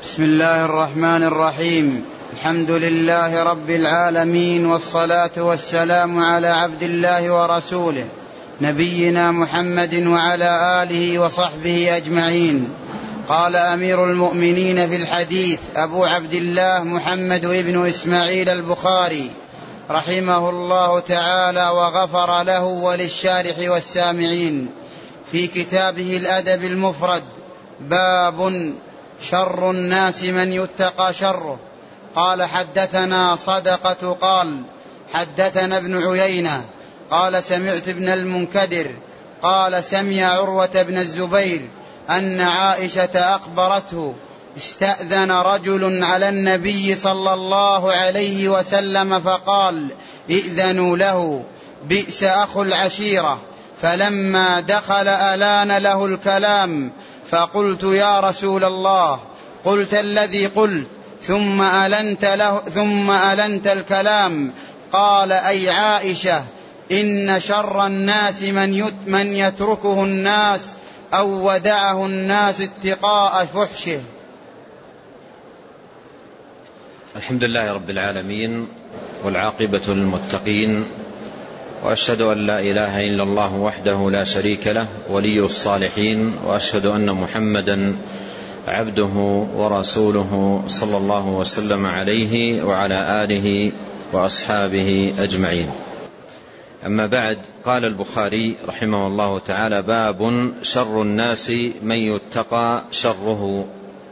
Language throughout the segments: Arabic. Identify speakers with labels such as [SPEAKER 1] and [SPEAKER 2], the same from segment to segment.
[SPEAKER 1] بسم الله الرحمن الرحيم. الحمد لله رب العالمين، والصلاة والسلام على عبد الله ورسوله نبينا محمد وعلى آله وصحبه أجمعين. قال أمير المؤمنين في الحديث أبو عبد الله محمد بن إسماعيل البخاري رحمه الله تعالى وغفر له وللشارح والسامعين في كتابه الأدب المفرد: باب شر الناس من يتقى شره. قال: حدثنا صدقة قال حدثنا ابن عيينة قال سمعت ابن المنكدر قال سمع عروة بن الزبير أن عائشة أخبرته: استأذن رجل على النبي صلى الله عليه وسلم فقال: ائذنوا له، بئس أخو العشيرة. فلما دخل ألان له الكلام، فقلت: يا رسول الله، قلت الذي قلت ثم ألنت الكلام. قال: أي عائشة، إن شر الناس من يتركه الناس أو ودعه الناس اتقاء فحشه.
[SPEAKER 2] الحمد لله رب العالمين، والعاقبة للمتقين، وأشهد أن لا إله إلا الله وحده لا شريك له ولي الصالحين، وأشهد أن محمدا عبده ورسوله صلى الله وسلم عليه وعلى آله وأصحابه أجمعين. أما بعد، قال البخاري رحمه الله تعالى: باب شر الناس من يتقى شره.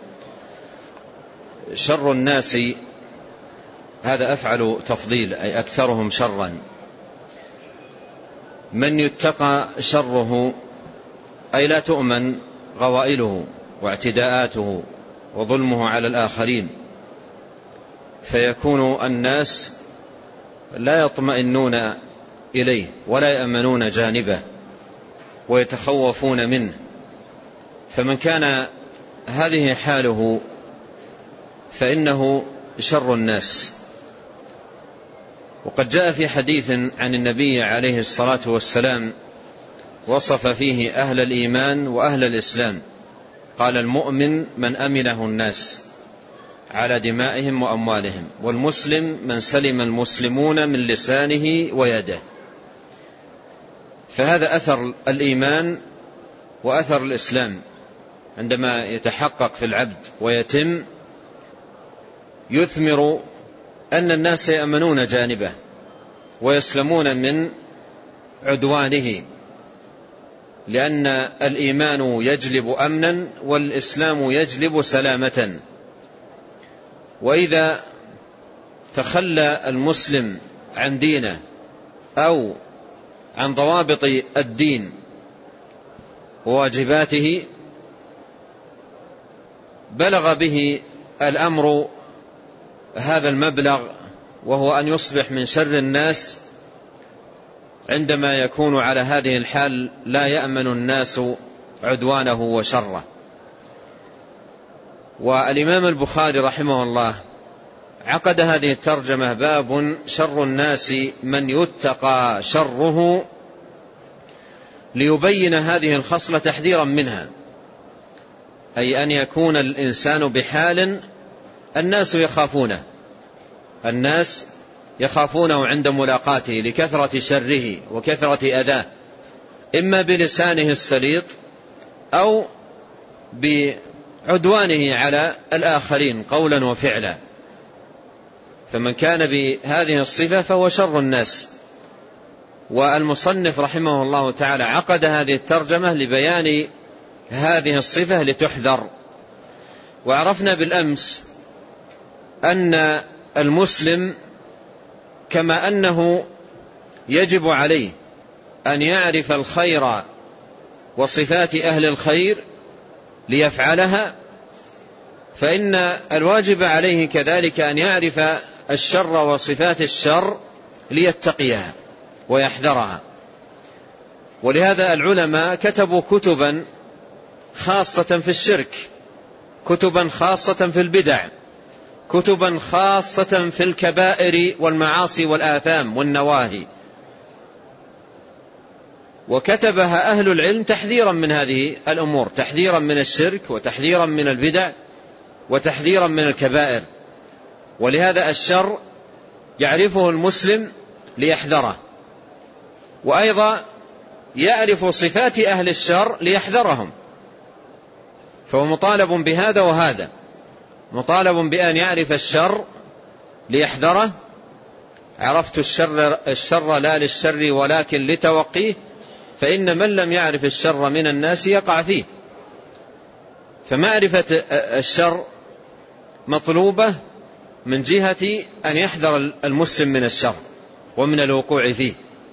[SPEAKER 2] شر الناس هذا أفعل تفضيل، أي أكثرهم شرا. من يتقى شره أي لا تؤمن غوائله واعتداءاته وظلمه على الآخرين، فيكون الناس لا يطمئنون إليه ولا يأمنون جانبه ويتخوفون منه. فمن كان هذه حاله فإنه شر الناس. وقد جاء في حديث عن النبي عليه الصلاة والسلام وصف فيه أهل الإيمان وأهل الإسلام، قال: المؤمن من أمنه الناس على دمائهم وأموالهم، والمسلم من سلم المسلمون من لسانه ويده. فهذا أثر الإيمان وأثر الإسلام عندما يتحقق في العبد ويتم، يثمر أن الناس يأمنون جانبه ويسلمون من عدوانه، لأن الإيمان يجلب أمنا والإسلام يجلب سلامة. وإذا تخلى المسلم عن دينه أو عن ضوابط الدين وواجباته، بلغ به الأمر هذا المبلغ، وهو أن يصبح من شر الناس عندما يكون على هذه الحال لا يأمن الناس عدوانه وشره. والإمام البخاري رحمه الله عقد هذه الترجمة: باب شر الناس من يتقى شره، ليبين هذه الخصلة تحذيرا منها، أي أن يكون الإنسان بحال الناس يخافونه عند ملاقاته لكثرة شره وكثرة أذاه، إما بلسانه السليط أو بعدوانه على الآخرين قولا وفعلا. فمن كان بهذه الصفة فهو شر الناس. والمصنف رحمه الله تعالى عقد هذه الترجمة لبيان هذه الصفة لتحذر. وعرفنا بالأمس أن المسلم كما أنه يجب عليه أن يعرف الخير وصفات أهل الخير ليفعلها، فإن الواجب عليه كذلك أن يعرف الشر وصفات الشر ليتقيها ويحذرها. ولهذا العلماء كتبوا كتبا خاصة في الشرك، كتبا خاصة في البدع، كتبا خاصة في الكبائر والمعاصي والآثام والنواهي، وكتبها أهل العلم تحذيرا من هذه الأمور، تحذيرا من الشرك وتحذيرا من البدع وتحذيرا من الكبائر. ولهذا الشر يعرفه المسلم ليحذره، وأيضا يعرف صفات أهل الشر ليحذرهم، فهو مطالب بهذا وهذا، مطالب بأن يعرف الشر ليحذره. عرفت الشر لا للشر ولكن لتوقيه، فإن من لم يعرف الشر من الناس يقع فيه. فمعرفة الشر مطلوبة من جهة أن يحذر المسلم من الشر ومن الوقوع فيه.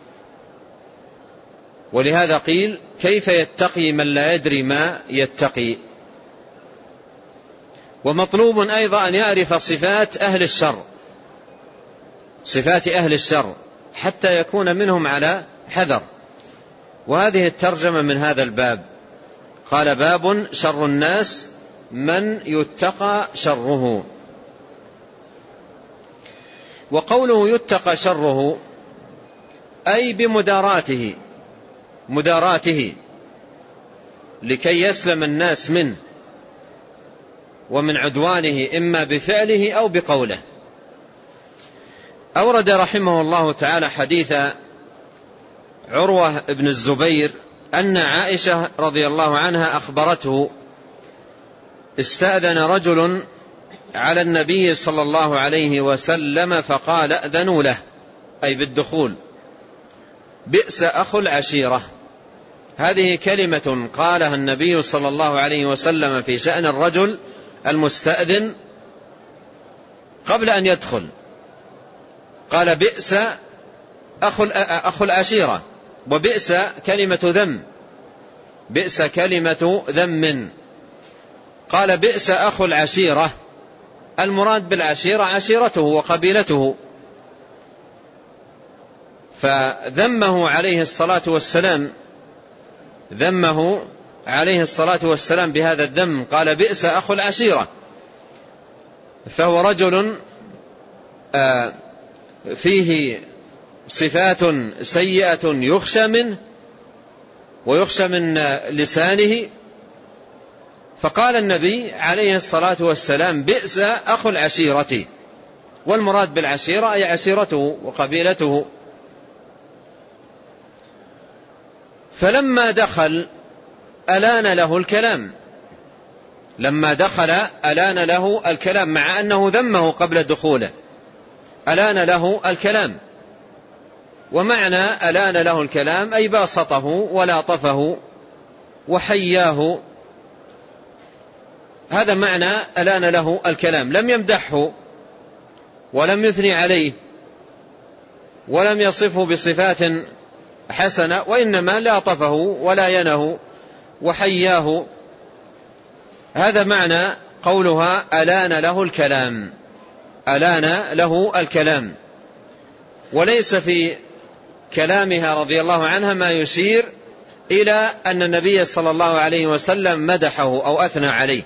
[SPEAKER 2] ولهذا قيل: كيف يتقي من لا يدري ما يتقي. ومطلوب أيضا أن يعرف صفات أهل الشر، صفات أهل الشر، حتى يكون منهم على حذر. وهذه الترجمة من هذا الباب. قال: باب شر الناس من يتقى شره. وقوله يتقى شره أي بمداراته، مداراته لكي يسلم الناس منه ومن عدوانه، إما بفعله أو بقوله. أورد رحمه الله تعالى حديث عروة بن الزبير أن عائشة رضي الله عنها أخبرته: استأذن رجل على النبي صلى الله عليه وسلم فقال: أذنوا له، أي بالدخول. بئس أخو العشيرة. هذه كلمة قالها النبي صلى الله عليه وسلم في شأن الرجل المستأذن قبل أن يدخل. قال: بئس أخو العشيرة. وبئس كلمة ذم، بئس كلمة ذم. قال: بئس أخو العشيرة. المراد بالعشيرة عشيرته وقبيلته. فذمه عليه الصلاة والسلام، ذمه عليه الصلاة والسلام بهذا الذم. قال: بئس أخو العشيرة. فهو رجل فيه صفات سيئة يخشى منه ويخشى من لسانه. فقال النبي عليه الصلاة والسلام: بئس أخو العشيرة. والمراد بالعشيرة أي عشيرته وقبيلته. فلما دخل ألان له الكلام، لما دخل ألان له الكلام، مع أنه ذمه قبل دخوله، ألان له الكلام. ومعنى ألان له الكلام أي باسطه ولاطفه وحياه. هذا معنى ألان له الكلام. لم يمدحه ولم يثني عليه ولم يصفه بصفات حسنة، وإنما لاطفه ولاينه وحياه. هذا معنى قولها ألان له الكلام، ألان له الكلام. وليس في كلامها رضي الله عنها ما يشير إلى أن النبي صلى الله عليه وسلم مدحه أو أثنى عليه.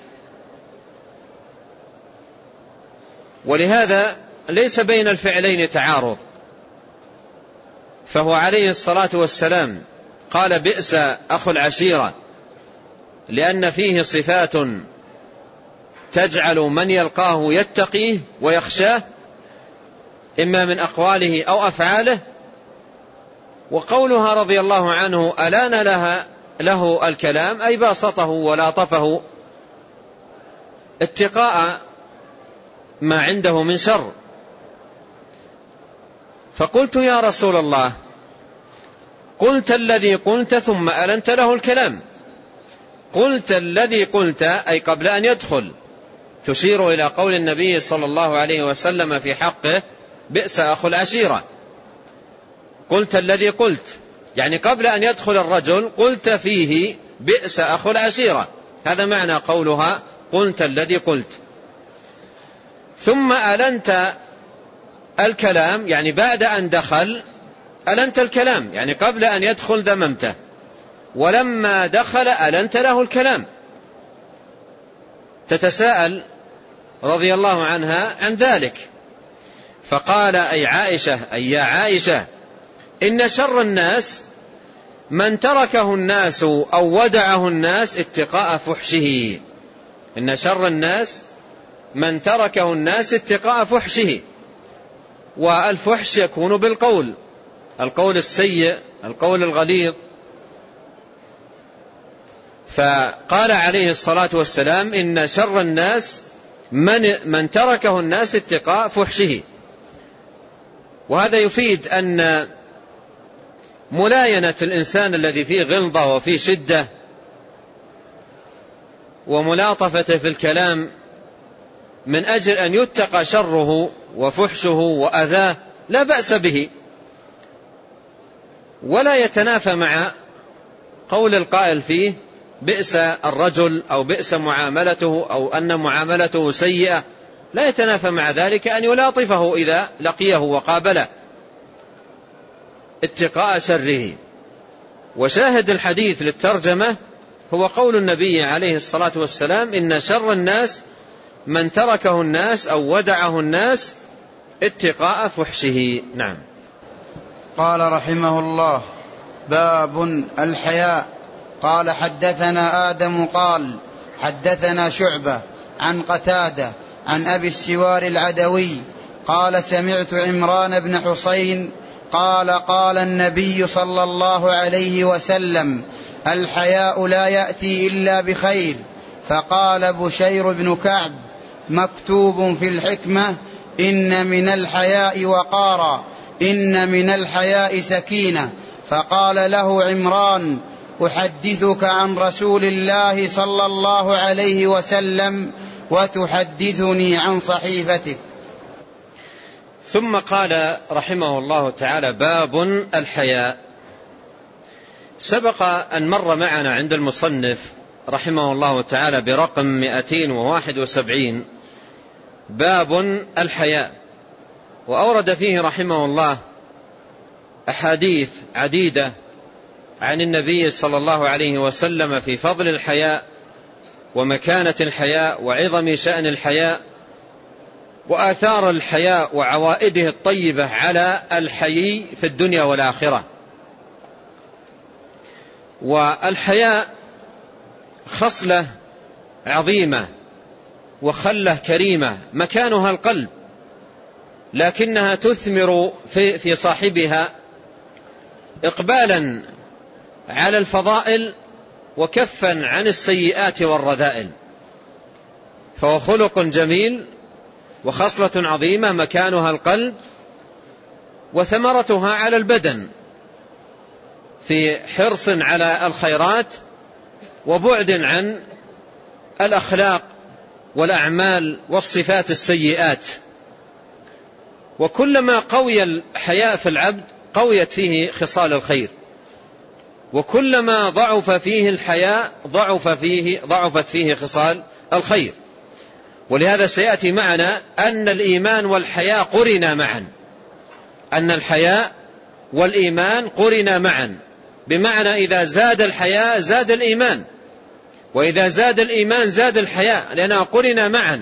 [SPEAKER 2] ولهذا ليس بين الفعلين تعارض، فهو عليه الصلاة والسلام قال: بئس أخو العشيرة، لأن فيه صفات تجعل من يلقاه يتقيه ويخشاه، إما من أقواله أو أفعاله. وقولها رضي الله عنه ألان له الكلام أي باسطه ولاطفه اتقاء ما عنده من شر. فقلت: يا رسول الله، قلت الذي قلت ثم ألنت له الكلام. قلت الذي قلت أي قبل أن يدخل، تشير إلى قول النبي صلى الله عليه وسلم في حقه: بئس أخو العشيرة. قلت الذي قلت، يعني قبل أن يدخل الرجل قلت فيه: بئس أخو العشيرة. هذا معنى قولها: قلت الذي قلت. ثم ألنت الكلام، يعني بعد أن دخل ألنت الكلام، يعني قبل أن يدخل ذممته، ولما دخل ألنت له الكلام. تتساءل رضي الله عنها عن ذلك، فقال: أي عائشة، أي يا عائشة، إن شر الناس من تركه الناس أو ودعه الناس اتقاء فحشه. إن شر الناس من تركه الناس اتقاء فحشه. والفحش يكون بالقول، القول السيء، القول الغليظ. فقال عليه الصلاة والسلام إن شر الناس من تركه الناس اتقاء فحشه. وهذا يفيد أن ملاينة الإنسان الذي فيه غلظة وفيه شدة وملاطفته في الكلام من أجل أن يتقى شره وفحشه وأذاه لا بأس به، ولا يتنافى مع قول القائل فيه بئس الرجل أو بئس معاملته أو أن معاملته سيئة. لا يتنافى مع ذلك أن يلاطفه إذا لقيه وقابله اتقاء شره. وشاهد الحديث للترجمة هو قول النبي عليه الصلاة والسلام إن شر الناس من تركه الناس أو ودعه الناس اتقاء فحشه. نعم.
[SPEAKER 1] قال رحمه الله: باب الحياء. قال حدثنا آدم قال حدثنا شعبة عن قتادة عن أبي السوار العدوي قال سمعت عمران بن حسين قال قال النبي صلى الله عليه وسلم: الحياء لا يأتي إلا بخير. فقال بشير بن كعب مكتوب في الحكمة: إن من الحياء وقارا، إن من الحياء سكينة. فقال له عمران: أحدثك عن رسول الله صلى الله عليه وسلم وتحدثني عن صحيفتك.
[SPEAKER 2] ثم قال رحمه الله تعالى: باب الحياء. سبق أن مر معنا عند المصنف رحمه الله تعالى برقم 271 باب الحياء، وأورد فيه رحمه الله أحاديث عديدة عن النبي صلى الله عليه وسلم في فضل الحياء ومكانة الحياء وعظم شأن الحياء وآثار الحياء وعوائده الطيبة على الحيي في الدنيا والآخرة. والحياء خصلة عظيمة وخلة كريمة مكانها القلب، لكنها تثمر في صاحبها إقبالا على الفضائل وكفا عن السيئات والرذائل. فهو خلق جميل وخصلة عظيمة مكانها القلب، وثمرتها على البدن في حرص على الخيرات وبعد عن الأخلاق والأعمال والصفات السيئات. وكلما قوي الحياء في العبد قويت فيه خصال الخير، وكلما ضعف فيه الحياء ضعفت فيه خصال الخير. ولهذا سيأتي معنا أن الإيمان والحياء قرنا معا، أن الحياء والإيمان قرنا معا، بمعنى إذا زاد الحياء زاد الإيمان، وإذا زاد الإيمان زاد الحياء، لأنها قرنا معا.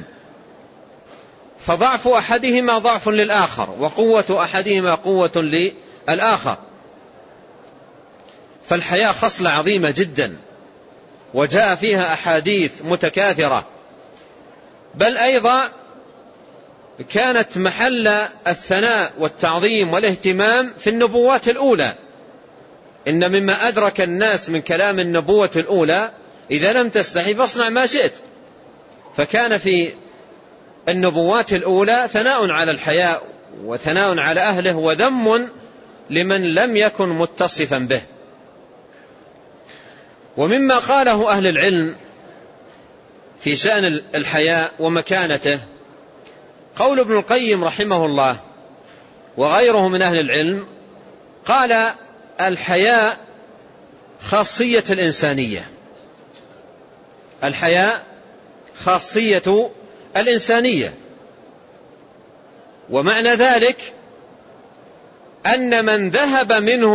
[SPEAKER 2] فضعف أحدهما ضعف للآخر، وقوة أحدهما قوة للآخر. فالحياء خصلة عظيمة جدا، وجاء فيها أحاديث متكاثرة، بل أيضا كانت محل الثناء والتعظيم والاهتمام في النبوات الأولى. إن مما أدرك الناس من كلام النبوة الأولى: إذا لم تستحي فاصنع ما شئت. فكان في النبوات الأولى ثناء على الحياء وثناء على أهله وذم لمن لم يكن متصفا به. ومما قاله أهل العلم في شأن الحياء ومكانته قول ابن القيم رحمه الله وغيره من أهل العلم، قال: الحياء خاصية الإنسانية. الحياء خاصية الإنسانية، ومعنى ذلك أن من ذهب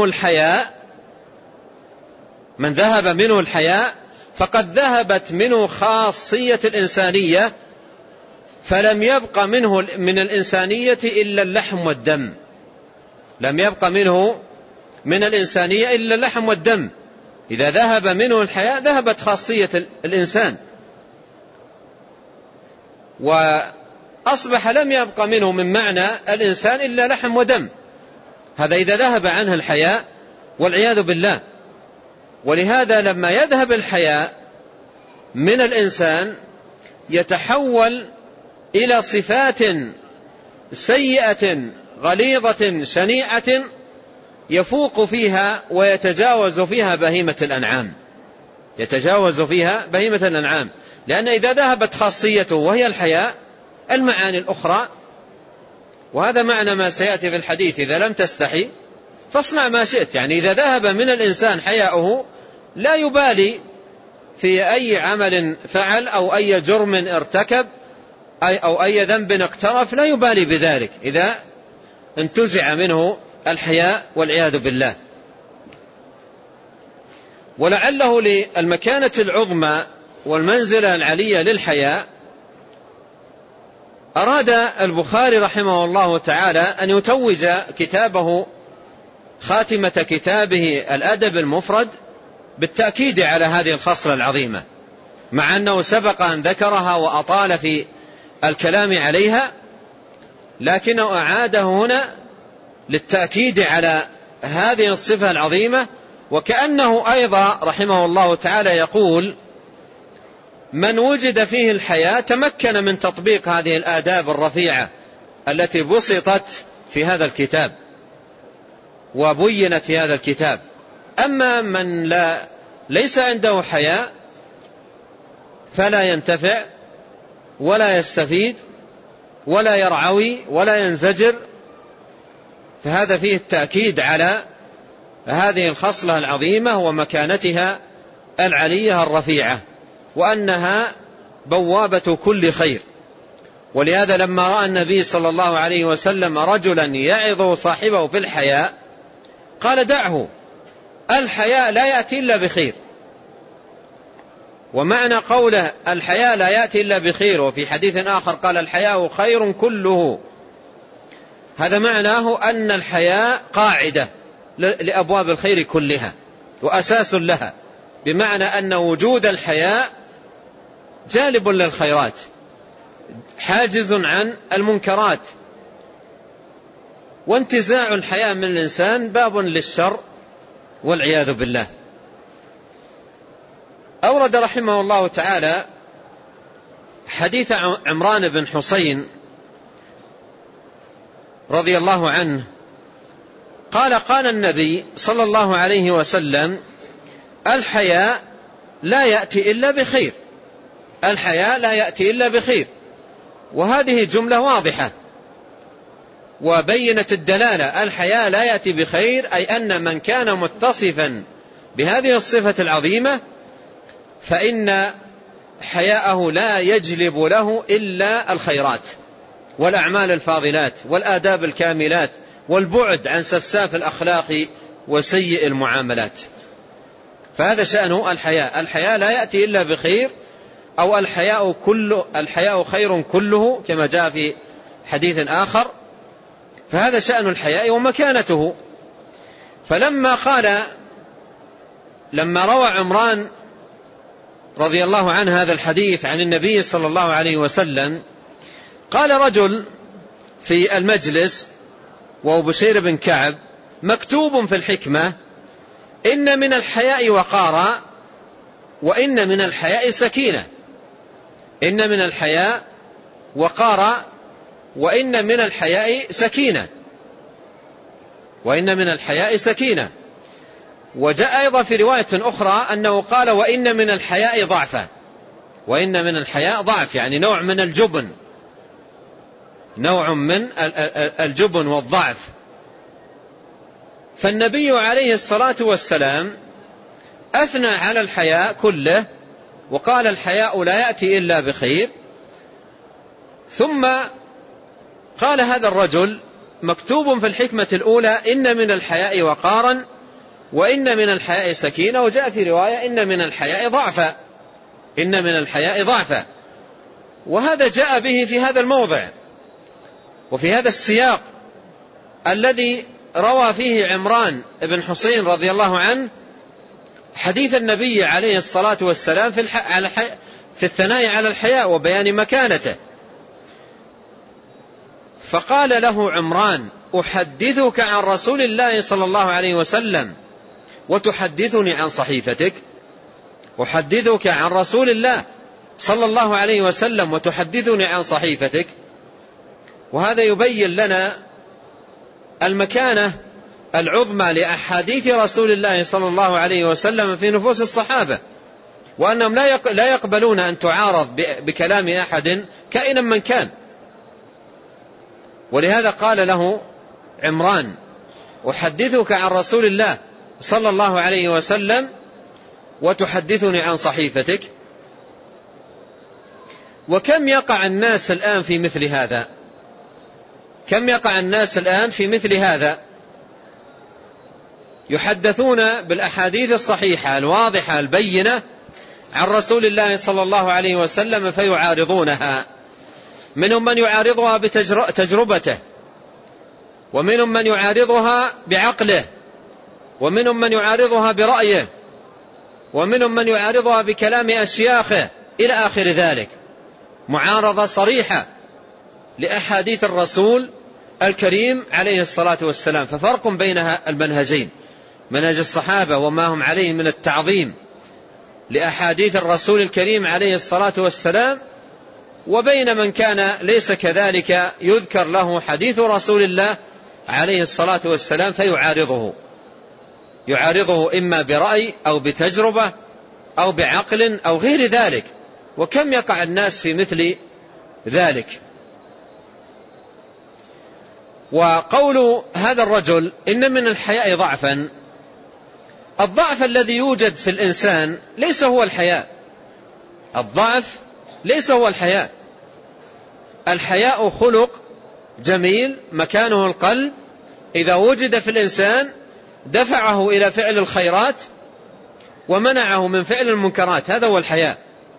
[SPEAKER 2] منه الحياء فقد ذهبت منه خاصية الإنسانية، فلم يبق منه من الإنسانية إلا اللحم والدم. لم يبق منه من الإنسانية إلا اللحم والدم. إذا ذهب منه الحياء ذهبت خاصية الإنسان. وأصبح لم يبق منه من معنى الإنسان إلا لحم ودم. هذا إذا ذهب عنه الحياء والعياذ بالله. ولهذا لما يذهب الحياء من الإنسان يتحول إلى صفات سيئة غليظة شنيعة يفوق فيها ويتجاوز فيها بهيمة الأنعام، يتجاوز فيها بهيمة الأنعام. لأن إذا ذهبت خاصيته وهي الحياء، المعاني الأخرى، وهذا معنى ما سيأتي في الحديث: إذا لم تستحي فاصنع ما شئت. يعني إذا ذهب من الإنسان حياؤه لا يبالي في أي عمل فعل أو أي جرم ارتكب أو أي ذنب اقترف، لا يبالي بذلك إذا انتزع منه الحياء والعياذ بالله. ولعله للمكانة العظمى والمنزلة العلية للحياء أراد البخاري رحمه الله تعالى أن يتوج كتابه خاتمة كتابه الأدب المفرد بالتأكيد على هذه الخصلة العظيمة، مع أنه سبق أن ذكرها وأطال في الكلام عليها، لكنه أعاده هنا للتأكيد على هذه الصفة العظيمة. وكأنه أيضا رحمه الله تعالى يقول: من وجد فيه الحياة تمكن من تطبيق هذه الآداب الرفيعة التي بسطت في هذا الكتاب وبينت في هذا الكتاب. أما من ليس عنده حياء فلا ينتفع ولا يستفيد ولا يرعوي ولا ينزجر، فهذا فيه التأكيد على هذه الخصلة العظيمة ومكانتها العلية الرفيعة، وأنها بوابة كل خير. ولهذا لما رأى النبي صلى الله عليه وسلم رجلا يعظ صاحبه في الحياء قال: دعه، الحياء لا يأتي إلا بخير. ومعنى قوله الحياء لا يأتي إلا بخير، وفي حديث آخر قال: الحياء خير كله، هذا معناه أن الحياء قاعدة لأبواب الخير كلها وأساس لها، بمعنى أن وجود الحياء جالب للخيرات، حاجز عن المنكرات، وانتزاع الحياء من الإنسان باب للشر والعياذ بالله. أورد رحمه الله تعالى حديث عمران بن حسين رضي الله عنه قال: قال النبي صلى الله عليه وسلم: الحياء لا يأتي إلا بخير، الحياء لا يأتي إلا بخير. وهذه جملة واضحة وبينت الدلالة. الحياء لا يأتي بخير، أي أن من كان متصفا بهذه الصفة العظيمة فإن حياءه لا يجلب له إلا الخيرات والأعمال الفاضلات والآداب الكاملات والبعد عن سفساف الأخلاق وسيء المعاملات. فهذا شأنه الحياء. الحياء لا يأتي إلا بخير، أو الحياء خير كله كما جاء في حديث آخر. فهذا شأن الحياء ومكانته. لما روى عمران رضي الله عنه هذا الحديث عن النبي صلى الله عليه وسلم، قال رجل في المجلس وهو بشير بن كعب: مكتوب في الحكمة: إن من الحياء وقارا وإن من الحياء سكينة. إن من الحياء وقارا وإن من الحياء سكينة. وإن من الحياء سكينة. وجاء أيضا في رواية أخرى أنه قال: وإن من الحياء ضعفا. وإن من الحياء ضعف، يعني نوع من الجبن، نوع من الجبن والضعف. فالنبي عليه الصلاة والسلام أثنى على الحياء كله وقال: الحياء لا يأتي إلا بخير. ثم قال هذا الرجل: مكتوب في الحكمة الأولى إن من الحياء وقارا وإن من الحياء سكينة. وجاء في رواية إن من الحياء ضعفا. إن من الحياء ضعفا. وهذا جاء به في هذا الموضع وفي هذا السياق الذي روى فيه عمران بن حسين رضي الله عنه حديث النبي عليه الصلاة والسلام في الثناء على الحياء وبيان مكانته. فقال له عمران: أحدثك عن رسول الله صلى الله عليه وسلم وتحدثني عن صحيفتك؟ أحدثك عن رسول الله صلى الله عليه وسلم وتحدثني عن صحيفتك. وهذا يبين لنا المكانة العظمى لأحاديث رسول الله صلى الله عليه وسلم في نفوس الصحابة، وأنهم لا يقبلون أن تعارض بكلام أحد كائنا من كان. ولهذا قال له عمران: أحدثك عن رسول الله صلى الله عليه وسلم وتحدثني عن صحيفتك. وكم يقع الناس الآن في مثل هذا؟ كم يقع الناس الآن في مثل هذا؟ يحدثون بالأحاديث الصحيحة الواضحة البينة عن رسول الله صلى الله عليه وسلم فيعارضونها. منهم من يعارضها بتجربته، ومنهم من يعارضها بعقله، ومنهم من يعارضها برأيه، ومنهم من يعارضها بكلام أشياخه إلى آخر ذلك. معارضة صريحة لأحاديث الرسول الكريم عليه الصلاة والسلام. ففرق بين المنهجين، منهج الصحابة وما هم عليه من التعظيم لأحاديث الرسول الكريم عليه الصلاة والسلام، وبين من كان ليس كذلك، يذكر له حديث رسول الله عليه الصلاة والسلام يعارضه إما برأي أو بتجربة أو بعقل أو غير ذلك. وكم يقع الناس في مثل ذلك. وقول هذا الرجل: إن من الحياء ضعفا، الضعف الذي يوجد في الإنسان ليس هو الحياء. الضعف ليس هو الحياء. الحياء خلق جميل مكانه القلب، إذا وجد في الإنسان دفعه إلى فعل الخيرات ومنعه من فعل المنكرات. هذا هو الحياء،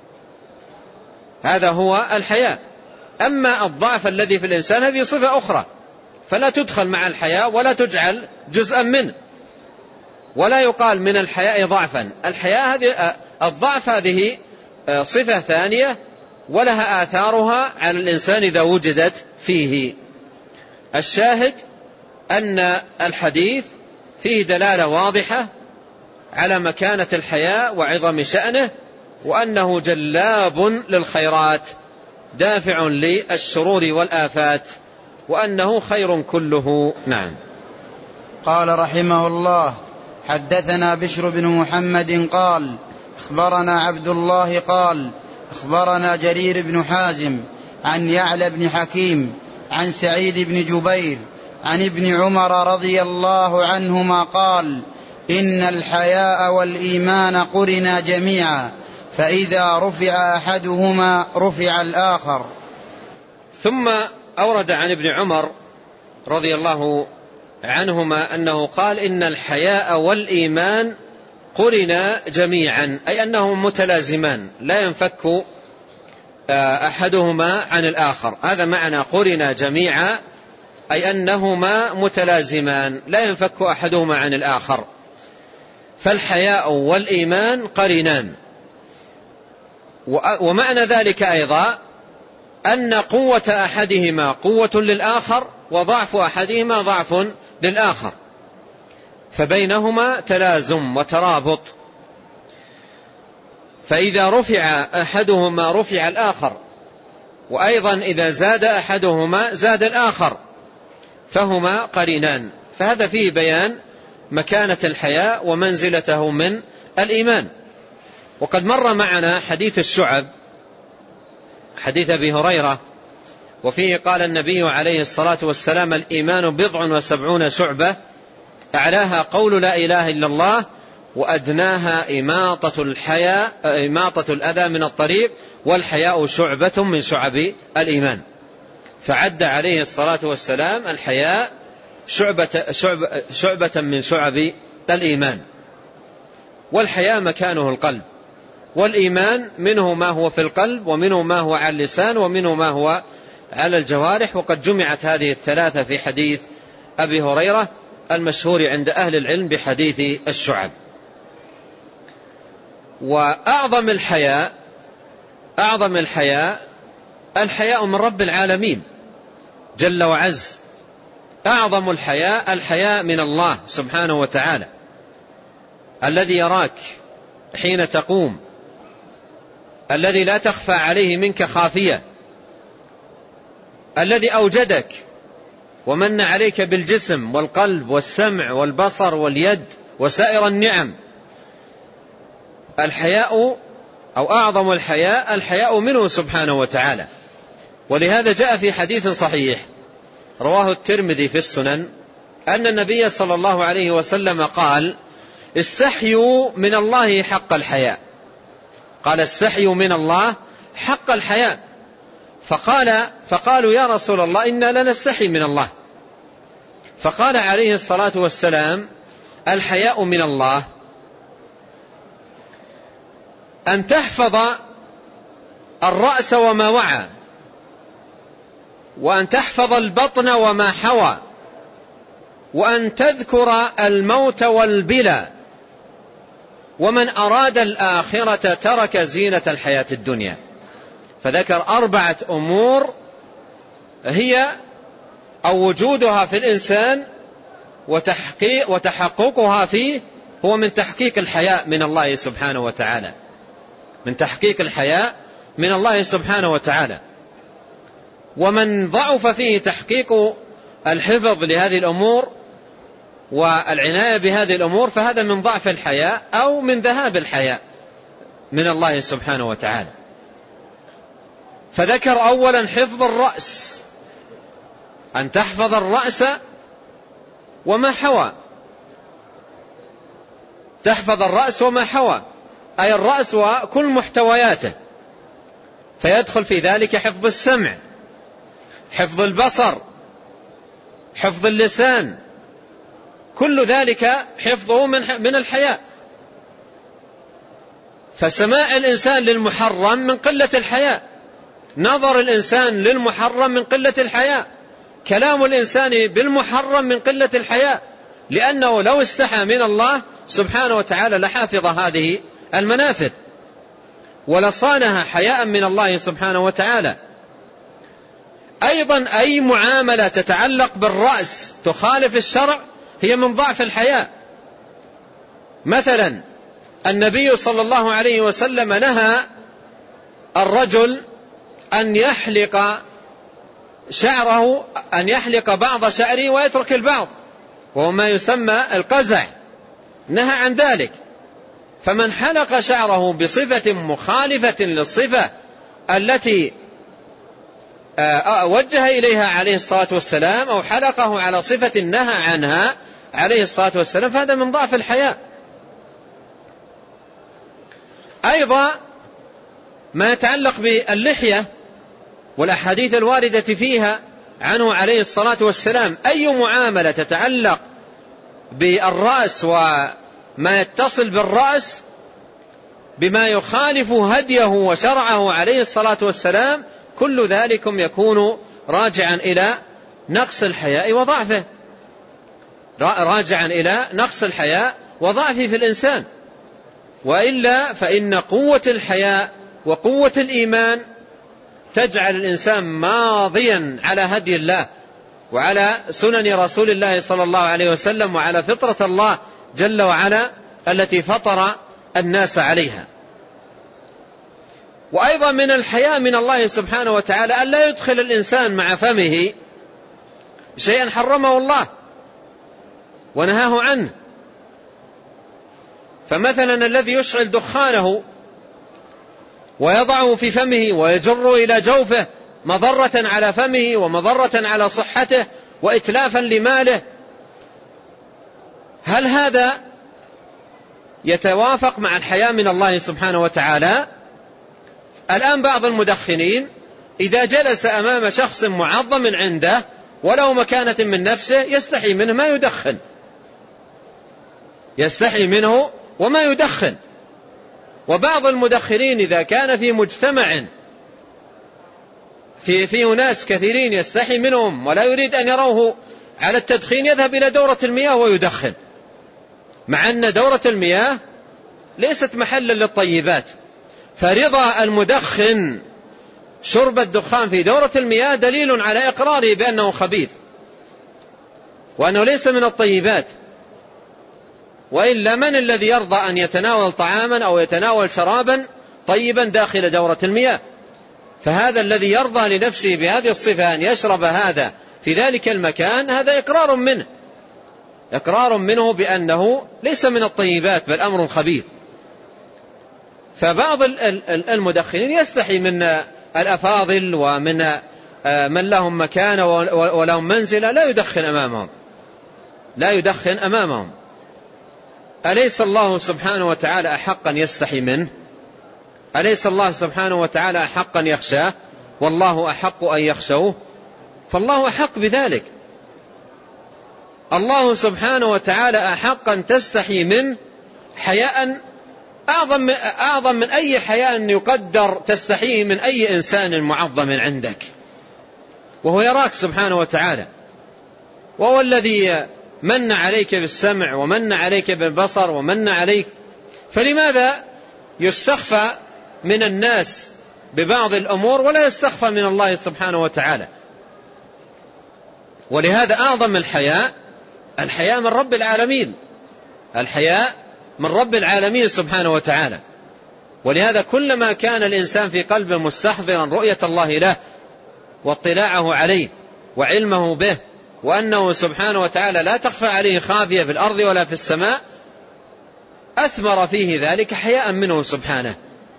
[SPEAKER 2] هذا هو الحياء. أما الضعف الذي في الإنسان هذه صفة أخرى، فلا تدخل مع الحياء ولا تجعل جزءا منه، ولا يقال من الحياء ضعفا. الضعف هذه صفة ثانية ولها آثارها على الإنسان إذا وجدت فيه. الشاهد أن الحديث فيه دلالة واضحة على مكانة الحياء وعظم شأنه، وأنه جلاب للخيرات دافع للشرور والآفات، وأنه خير كله. نعم.
[SPEAKER 1] قال رحمه الله: حدثنا بشر بن محمد قال أخبرنا عبد الله قال أخبرنا جرير بن حازم عن يعلى بن حكيم عن سعيد بن جبير عن ابن عمر رضي الله عنهما قال: إن الحياء والإيمان قرنا جميعا، فإذا رفع أحدهما رفع الآخر.
[SPEAKER 2] ثم أورد عن ابن عمر رضي الله عنهما أنه قال: إن الحياء والإيمان قرنا جميعا، أي أنهم متلازمان لا ينفك أحدهما عن الآخر. هذا معنى قرنا جميعا، أي أنهما متلازمان لا ينفك أحدهما عن الآخر. فالحياء والإيمان قرنان. ومعنى ذلك أيضا أن قوة أحدهما قوة للآخر، وضعف أحدهما ضعف للآخر، فبينهما تلازم وترابط. فإذا رفع أحدهما رفع الآخر، وأيضا إذا زاد أحدهما زاد الآخر، فهما قرينان. فهذا فيه بيان مكانة الحياء ومنزلته من الإيمان. وقد مر معنا حديث الشعب، حديث أبي هريرة، وفيه قال النبي عليه الصلاة والسلام: الإيمان 70 شعبة، أعلاها قول لا إله إلا الله، وأدناها إماطة الأذى من الطريق، والحياء شعبة من شعب الإيمان. فعد عليه الصلاة والسلام الحياء شعبة من شعب الإيمان. والحياء مكانه القلب، والإيمان منه ما هو في القلب، ومنه ما هو على اللسان، ومنه ما هو على الجوارح. وقد جمعت هذه الثلاثة في حديث أبي هريرة المشهور عند أهل العلم بحديث الشعب. وأعظم الحياء الحياء من رب العالمين، جل وعز. أعظم الحياء من الله سبحانه وتعالى، الذي يراك حين تقوم، الذي لا تخفى عليه منك خافية، الذي أوجدك ومن عليك بالجسم والقلب والسمع والبصر واليد وسائر النعم. الحياء أو أعظم الحياء منه سبحانه وتعالى. ولهذا جاء في حديث صحيح رواه الترمذي في السنن أن النبي صلى الله عليه وسلم قال: استحيوا من الله حق الحياء. قال: استحيوا من الله حق الحياء. فقالوا: يا رسول الله إنا لا نستحي من الله. فقال عليه الصلاة والسلام: الحياء من الله أن تحفظ الرأس وما وعى، وأن تحفظ البطن وما حوى، وأن تذكر الموت والبلى، ومن أراد الآخرة ترك زينة الحياة الدنيا. فذكر 4 أمور هي أو وجودها في الإنسان وتحققها فيه هو من تحقيق الحياء من الله سبحانه وتعالى، من تحقيق الحياء من الله سبحانه وتعالى. ومن ضعف فيه تحقيق الحفظ لهذه الأمور والعناية بهذه الأمور فهذا من ضعف الحياء أو من ذهاب الحياء من الله سبحانه وتعالى. فذكر أولا حفظ الرأس، أن تحفظ الرأس وما حوى. تحفظ الرأس وما حوى أي الرأس وكل محتوياته، فيدخل في ذلك حفظ السمع، حفظ البصر، حفظ اللسان، كل ذلك حفظه من الحياء. فسماع الإنسان للمحرم من قلة الحياء، نظر الإنسان للمحرم من قلة الحياء، كلام الإنسان بالمحرم من قلة الحياء، لأنه لو استحى من الله سبحانه وتعالى لحافظ هذه المنافذ ولصانها حياء من الله سبحانه وتعالى. أيضا أي معاملة تتعلق بالرأس تخالف الشرع هي من ضعف الحياء. مثلا النبي صلى الله عليه وسلم نهى الرجل أن يحلق شعره، أن يحلق بعض شعره ويترك البعض، وهو ما يسمى القزع، نهى عن ذلك. فمن حلق شعره بصفة مخالفة للصفة التي وجه إليها عليه الصلاة والسلام أو حلقه على صفة نهى عنها عليه الصلاة والسلام فهذا من ضعف الحياء. أيضا ما يتعلق باللحية والأحاديث الواردة فيها عنه عليه الصلاة والسلام، أي معاملة تتعلق بالرأس وما يتصل بالرأس بما يخالف هديه وشرعه عليه الصلاة والسلام كل ذلكم يكون راجعا إلى نقص الحياء وضعفه، راجعا إلى نقص الحياء وضعفه في الإنسان. وإلا فإن قوة الحياء وقوة الإيمان تجعل الإنسان ماضيا على هدي الله وعلى سنن رسول الله صلى الله عليه وسلم وعلى فطرة الله جل وعلا التي فطر الناس عليها. وأيضا من الحياء من الله سبحانه وتعالى أن لا يدخل الإنسان مع فمه شيئا حرمه الله ونهاه عنه. فمثلا الذي يشعل دخانه ويضعه في فمه ويجر إلى جوفه مضرة على فمه ومضرة على صحته وإتلافا لماله، هل هذا يتوافق مع الحياء من الله سبحانه وتعالى؟ الآن بعض المدخنين إذا جلس أمام شخص معظم عنده ولو مكانة من نفسه يستحي منه ما يدخن، يستحي منه وما يدخن. وبعض المدخنين إذا كان في مجتمع فيه ناس كثيرين يستحي منهم ولا يريد أن يروه على التدخين يذهب إلى دورة المياه ويدخن، مع أن دورة المياه ليست محلا للطيبات. فرضا المدخن شرب الدخان في دورة المياه دليل على إقراره بأنه خبيث وأنه ليس من الطيبات، وإلا من الذي يرضى أن يتناول طعاما أو يتناول شرابا طيبا داخل دورة المياه؟ فهذا الذي يرضى لنفسه بهذه الصفة أن يشرب هذا في ذلك المكان، هذا إقرار منه بأنه ليس من الطيبات بل أمر خبيث. فبعض المدخنين يستحي من الأفاضل ومن من لهم مكانة ولهم منزلة لا يدخن أمامهم. أليس الله سبحانه وتعالى أحق أن يستحي منه؟ أليس الله سبحانه وتعالى أحق أن يخشاه؟ والله أحق أن يخشوه، فالله أحق بذلك. الله سبحانه وتعالى أحق أن تستحي منه حياء أعظم من أي حياء يقدر تستحيه من أي إنسان معظم عندك، وهو يراك سبحانه وتعالى، وهو الذي من عليك بالسمع ومن عليك بالبصر ومن عليك. فلماذا يستخفى من الناس ببعض الأمور ولا يستخفى من الله سبحانه وتعالى؟ ولهذا أعظم الحياء من رب العالمين، الحياء من رب العالمين سبحانه وتعالى. ولهذا كلما كان الإنسان في قلبه مستحضرا رؤية الله له واطلاعه عليه وعلمه به، وأنه سبحانه وتعالى لا تخفى عليه خافية في الأرض ولا في السماء، أثمر فيه ذلك حياء منه سبحانه،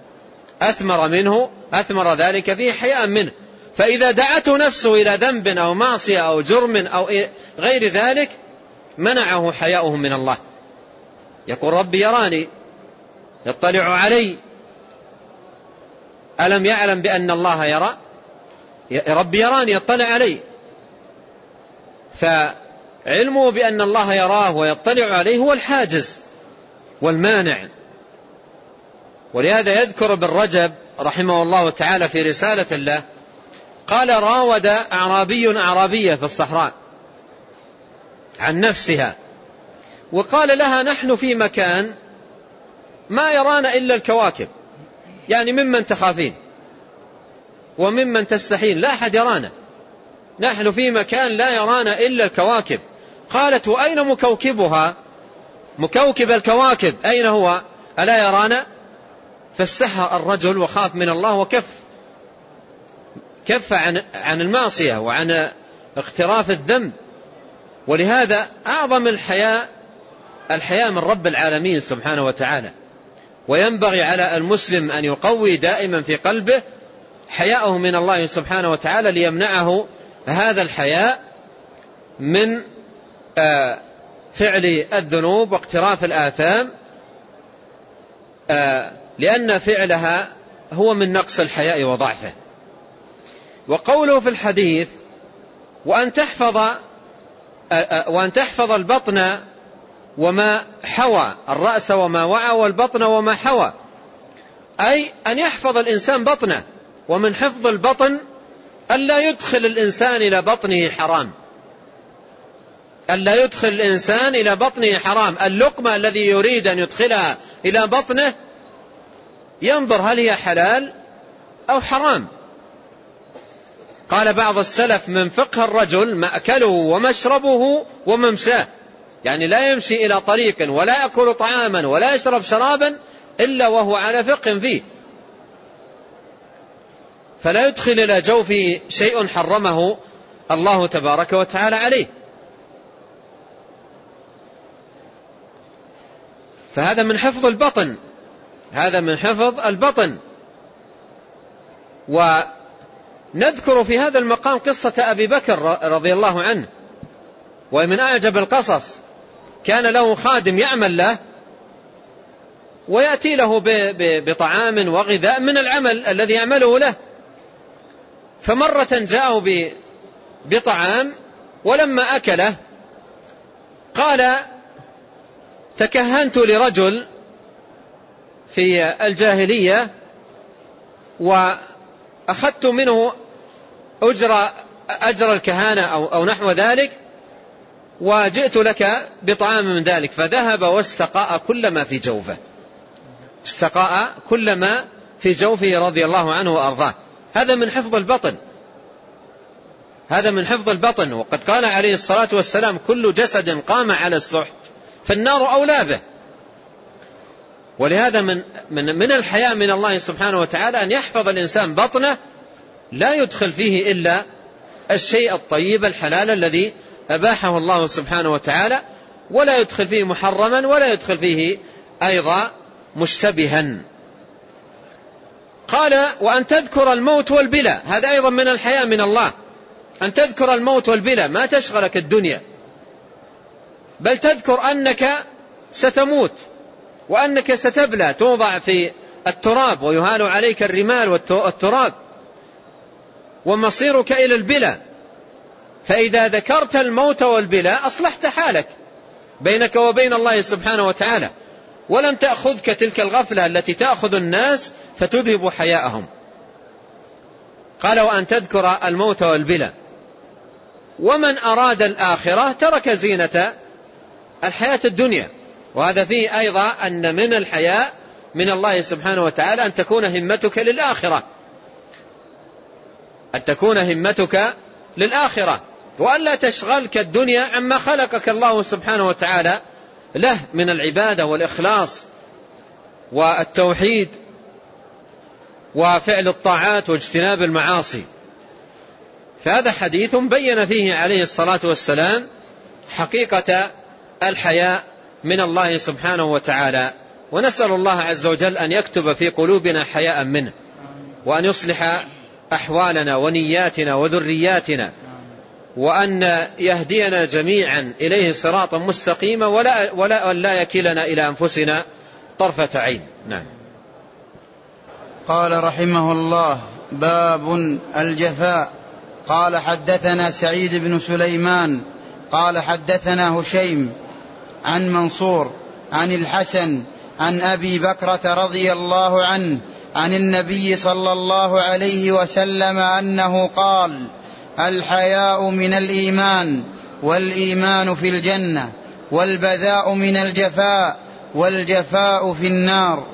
[SPEAKER 2] أثمر ذلك فيه حياء منه. فإذا دعته نفسه إلى ذنب أو معصية أو جرم أو غير ذلك منعه حياؤه من الله. يقول ربي يراني يطلع علي، ألم يعلم بأن الله يرى؟ ربي يراني يطلع علي، فعلمه بأن الله يراه ويطلع عليه هو الحاجز والمانع. ولهذا يذكر ابن رجب رحمه الله تعالى في رسالة له قال: راود أعرابية في الصحراء عن نفسها، وقال لها: نحن في مكان ما يرانا إلا الكواكب، يعني ممن تخافين وممن تستحين، لا أحد يرانا، نحن في مكان لا يرانا إلا الكواكب. قالت: وأين مكوكبها؟ مكوكب الكواكب أين هو؟ ألا يرانا؟ فاستحى الرجل وخاف من الله وكف عن المعصية وعن اقتراف الذنب. ولهذا أعظم الحياء من رب العالمين سبحانه وتعالى. وينبغي على المسلم أن يقوي دائما في قلبه حياءه من الله سبحانه وتعالى ليمنعه هذا الحياء من فعل الذنوب واقتراف الآثام، لأن فعلها هو من نقص الحياء وضعفه. وقوله في الحديث: وأن تحفظ البطن وما حوى، الرأس وما وعى والبطن وما حوى، أي أن يحفظ الإنسان بطنه. ومن حفظ البطن ألا يدخل الإنسان إلى بطنه حرام، ألا يدخل الإنسان إلى بطنه حرام. اللقمة الذي يريد أن يدخلها إلى بطنه ينظر هل هي حلال أو حرام. قال بعض السلف: من فقه الرجل مأكله ومشربه وممشاه، يعني لا يمشي إلى طريق ولا يأكل طعاما ولا يشرب شرابا إلا وهو على فقه فيه، فلا يدخل إلى جوفه شيء حرمه الله تبارك وتعالى عليه. فهذا من حفظ البطن، هذا من حفظ البطن. ونذكر في هذا المقام قصة أبي بكر رضي الله عنه، ومن أعجب القصص. كان له خادم يعمل له ويأتي له بطعام وغذاء من العمل الذي يعمله له، فمرة جاءه بطعام ولما أكله قال: تكهنت لرجل في الجاهلية وأخذت منه أجر الكهانة أو نحو ذلك، وجئت لك بطعام من ذلك. فذهب واستقاء كل ما في جوفه، استقاء كل ما في جوفه رضي الله عنه وأرضاه. هذا من حفظ البطن، هذا من حفظ البطن. وقد قال عليه الصلاة والسلام: كل جسد قام على السحت فالنار أولى به. ولهذا من الحياء من الله سبحانه وتعالى أن يحفظ الإنسان بطنه، لا يدخل فيه إلا الشيء الطيب الحلال الذي أباحه الله سبحانه وتعالى، ولا يدخل فيه محرما، ولا يدخل فيه أيضا مشتبها. قال: وأن تذكر الموت والبلى، هذا أيضا من الحياء من الله، أن تذكر الموت والبلى، ما تشغلك الدنيا، بل تذكر أنك ستموت وأنك ستبلى، توضع في التراب ويهال عليك الرمال والتراب ومصيرك إلى البلى. فإذا ذكرت الموت والبلى أصلحت حالك بينك وبين الله سبحانه وتعالى، ولم تأخذك تلك الغفلة التي تأخذ الناس فتذهب حياءهم. قال: وأن تذكر الموت والبلى. ومن أراد الآخرة ترك زينة الحياة الدنيا. وهذا فيه أيضا أن من الحياء من الله سبحانه وتعالى أن تكون همتك للآخرة، أن تكون همتك للآخرة، وأن لا تشغلك الدنيا عما خلقك الله سبحانه وتعالى له من العبادة والإخلاص والتوحيد وفعل الطاعات واجتناب المعاصي. فهذا حديث بين فيه عليه الصلاة والسلام حقيقة الحياء من الله سبحانه وتعالى. ونسأل الله عز وجل أن يكتب في قلوبنا حياء منه، وأن يصلح أحوالنا ونياتنا وذرياتنا، وأن يهدينا جميعا إليه صراطا مستقيما، ولا يكلنا إلى أنفسنا طرفة عين. نعم.
[SPEAKER 1] قال رحمه الله: باب الجفاء. قال: حدثنا سعيد بن سليمان قال: حدثنا هشيم عن منصور عن الحسن عن أبي بكرة رضي الله عنه عن النبي صلى الله عليه وسلم أنه قال: الحياء من الإيمان، والإيمان في الجنة، والبذاء من الجفاء، والجفاء في النار.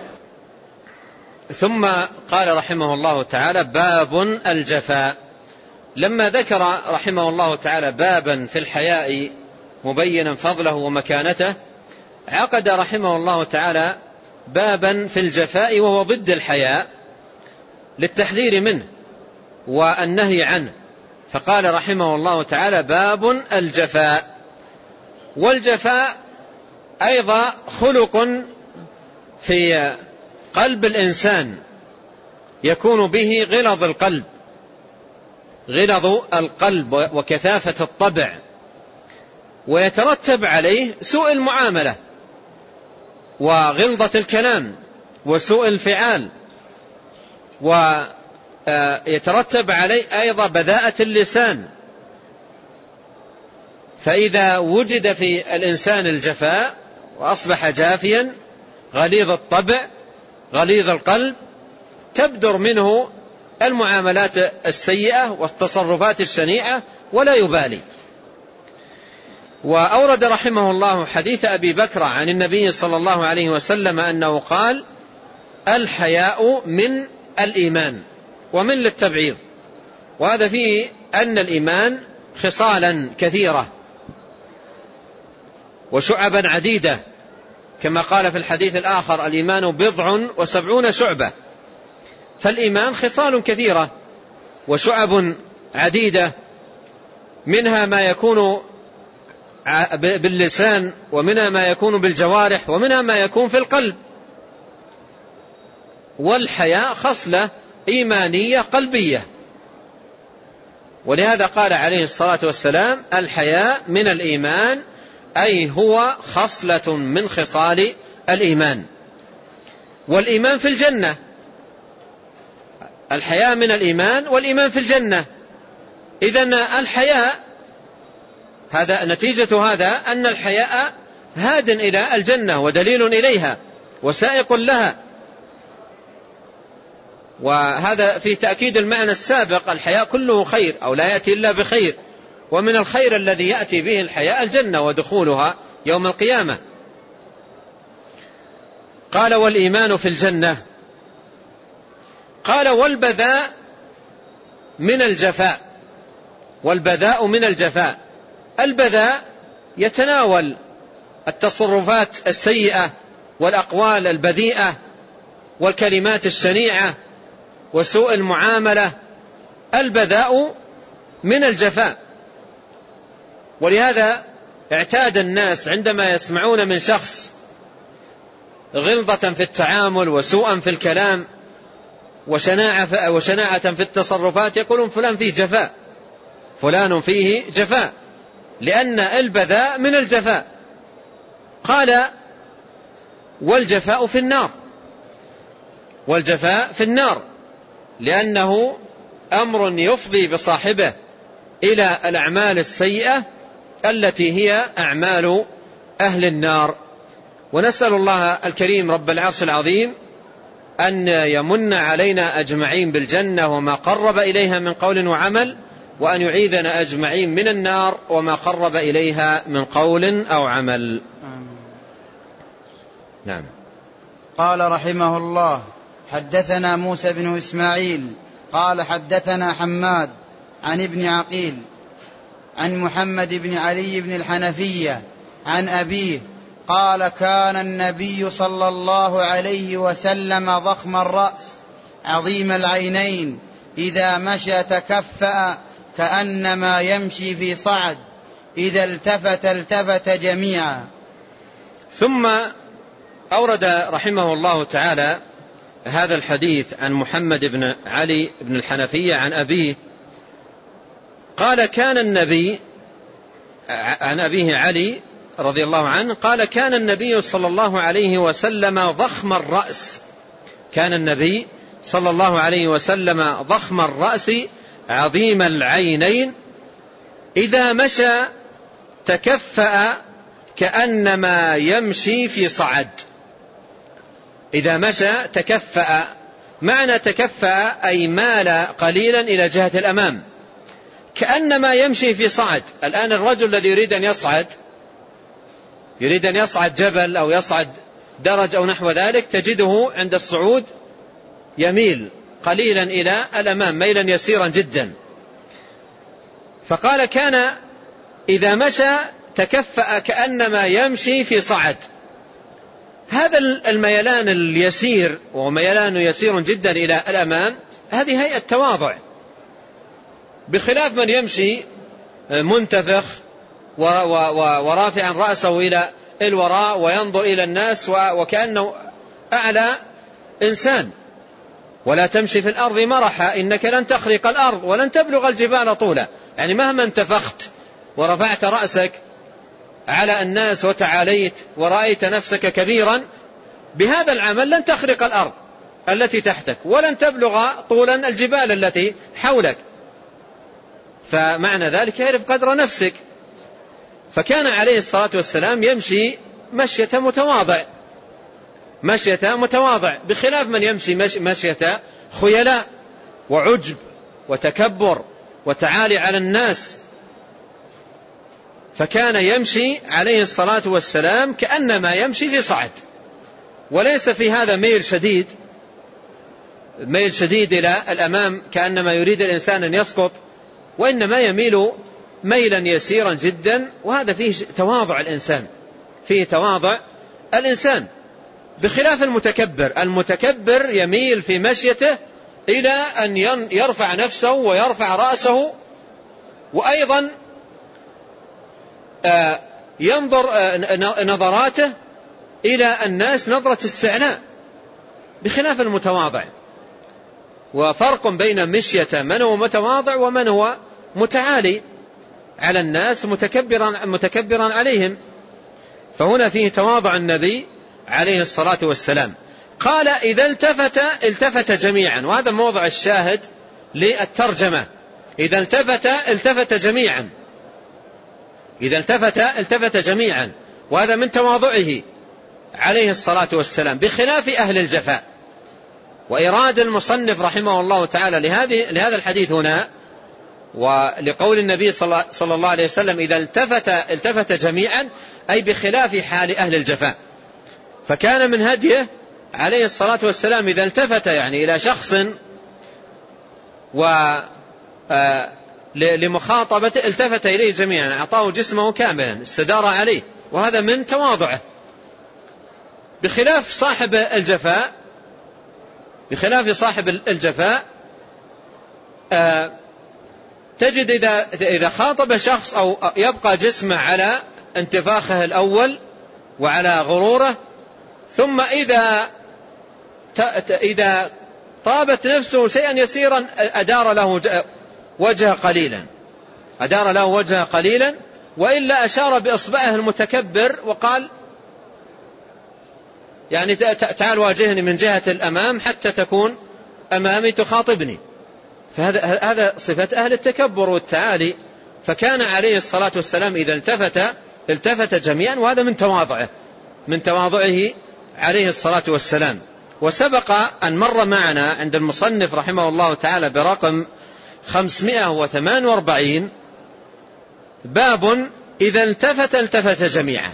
[SPEAKER 2] ثم قال رحمه الله تعالى: باب الجفاء. لما ذكر رحمه الله تعالى بابا في الحياء مبينا فضله ومكانته، عقد رحمه الله تعالى بابا في الجفاء وهو ضد الحياء للتحذير منه والنهي عنه. فقال رحمه الله تعالى: باب الجفاء. والجفاء أيضا خلق في قلب الإنسان يكون به غلظ القلب وكثافة الطبع، ويترتب عليه سوء المعاملة وغلظة الكلام وسوء الفعال، ويترتب عليه أيضا بذاءة اللسان. فإذا وجد في الإنسان الجفاء وأصبح جافيا غليظ الطبع غليظ القلب، تبدر منه المعاملات السيئة والتصرفات الشنيعة ولا يبالي. وأورد رحمه الله حديث أبي بكر عن النبي صلى الله عليه وسلم أنه قال: الحياء من الإيمان، ومن للتبعيض. وهذا فيه أن الإيمان خصالا كثيرة وشعبا عديدة، كما قال في الحديث الآخر: الإيمان 70 شعبة. فالإيمان خصال كثيرة وشعب عديدة، منها ما يكون باللسان، ومنها ما يكون بالجوارح، ومنها ما يكون في القلب. والحياء خصلة إيمانية قلبية، ولهذا قال عليه الصلاة والسلام: الحياء من الإيمان، أي هو خصلة من خصال الإيمان. والإيمان في الجنة، الحياء من الإيمان والإيمان في الجنة. إذن الحياء هذا نتيجة هذا أن الحياء هاد إلى الجنة ودليل إليها وسائق لها. وهذا في تأكيد المعنى السابق: الحياء كله خير أو لا يأتي إلا بخير، ومن الخير الذي يأتي به الحياء الجنة ودخولها يوم القيامة. قال: والإيمان في الجنة. قال: والبذاء من الجفاء، والبذاء من الجفاء. البذاء يتناول التصرفات السيئة والأقوال البذيئة والكلمات الشنيعة وسوء المعاملة. البذاء من الجفاء. ولهذا اعتاد الناس عندما يسمعون من شخص غلظة في التعامل وسوءا في الكلام وشناعة في التصرفات يقولون فلان فيه جفاء، فلان فيه جفاء، لأن البذاء من الجفاء. قال والجفاء في النار، والجفاء في النار، لأنه أمر يفضي بصاحبه إلى الأعمال السيئة التي هي أعمال أهل النار. ونسأل الله الكريم رب العرش العظيم أن يمن علينا أجمعين بالجنة وما قرب إليها من قول وعمل، وأن يعيذنا أجمعين من النار وما قرب إليها من قول أو عمل. نعم.
[SPEAKER 1] قال رحمه الله: حدثنا موسى بن إسماعيل قال حدثنا حماد عن ابن عقيل عن محمد بن علي بن الحنفية عن أبيه قال: كان النبي صلى الله عليه وسلم ضخم الرأس عظيم العينين، إذا مشى تكفأ كأنما يمشي في صعد، إذا التفت التفت جميعا.
[SPEAKER 2] ثم أورد رحمه الله تعالى هذا الحديث عن محمد بن علي بن الحنفية عن أبيه قال: كان النبي، عن أبيه علي رضي الله عنه قال: كان النبي صلى الله عليه وسلم ضخم الرأس، كان النبي صلى الله عليه وسلم ضخم الرأس عظيم العينين، إذا مشى تكفأ كأنما يمشي في صعد. إذا مشى تكفأ، معنى تكفأ أي مال قليلا إلى جهة الأمام، كأنما يمشي في صعد. الآن الرجل الذي يريد أن يصعد جبل أو يصعد درج أو نحو ذلك، تجده عند الصعود يميل قليلا إلى الأمام ميلا يسيرا جدا. فقال: كان إذا مشى تكفأ كأنما يمشي في صعد. هذا الميلان اليسير، وميلان يسير جدا إلى الأمام، هذه هيئة تواضع، بخلاف من يمشي منتفخ ورافعا رأسه إلى الوراء وينظر إلى الناس وكأنه أعلى إنسان. ولا تمشي في الأرض مرحا إنك لن تخرق الأرض ولن تبلغ الجبال طولا. يعني مهما انتفخت ورفعت رأسك على الناس وتعاليت ورأيت نفسك كبيرا، بهذا العمل لن تخرق الأرض التي تحتك ولن تبلغ طولا الجبال التي حولك. فمعنى ذلك يعرف قدر نفسك. فكان عليه الصلاة والسلام يمشي مشية متواضع، بخلاف من يمشي مشية خيلاء وعجب وتكبر وتعالي على الناس. فكان يمشي عليه الصلاة والسلام كأنما يمشي في صعد، وليس في هذا ميل شديد إلى الأمام كأنما يريد الإنسان أن يسقط، وإنما يميل ميلا يسيرا جدا. وهذا فيه تواضع الإنسان، بخلاف المتكبر يميل في مشيته إلى أن يرفع نفسه ويرفع رأسه، وأيضا ينظر نظراته إلى الناس نظرة استعلاء، بخلاف المتواضع. وفرق بين مشية من هو متواضع ومن هو متعالي على الناس متكبرا عليهم. فهنا فيه تواضع النبي عليه الصلاة والسلام. قال: إذا التفت جميعا، وهذا موضع الشاهد للترجمة. إذا التفت جميعا، إذا التفت جميعا، وهذا من تواضعه عليه الصلاة والسلام، بخلاف أهل الجفاء. وإراد المصنف رحمه الله تعالى لهذا الحديث هنا، ولقول النبي صلى الله عليه وسلم: إذا التفت جميعا، أي بخلاف حال أهل الجفاء. فكان من هديه عليه الصلاة والسلام إذا التفت يعني إلى شخص لمخاطبته التفت إليه جميعا، أعطاه جسمه كاملا، استدار عليه، وهذا من تواضعه. بخلاف صاحب الجفاء تجد إذا خاطب شخص أو يبقى جسمه على انتفاخه الأول وعلى غروره، ثم إذا طابت نفسه شيئا يسيرا أدار له وجهه قليلا، وإلا أشار بإصبعه المتكبر وقال يعني تعال واجهني من جهة الأمام حتى تكون أمامي تخاطبني. فهذا صفة أهل التكبر والتعالي. فكان عليه الصلاة والسلام إذا التفت جميعا، وهذا من تواضعه عليه الصلاة والسلام. وسبق أن مر معنا عند المصنف رحمه الله تعالى برقم 548 باب إذا التفت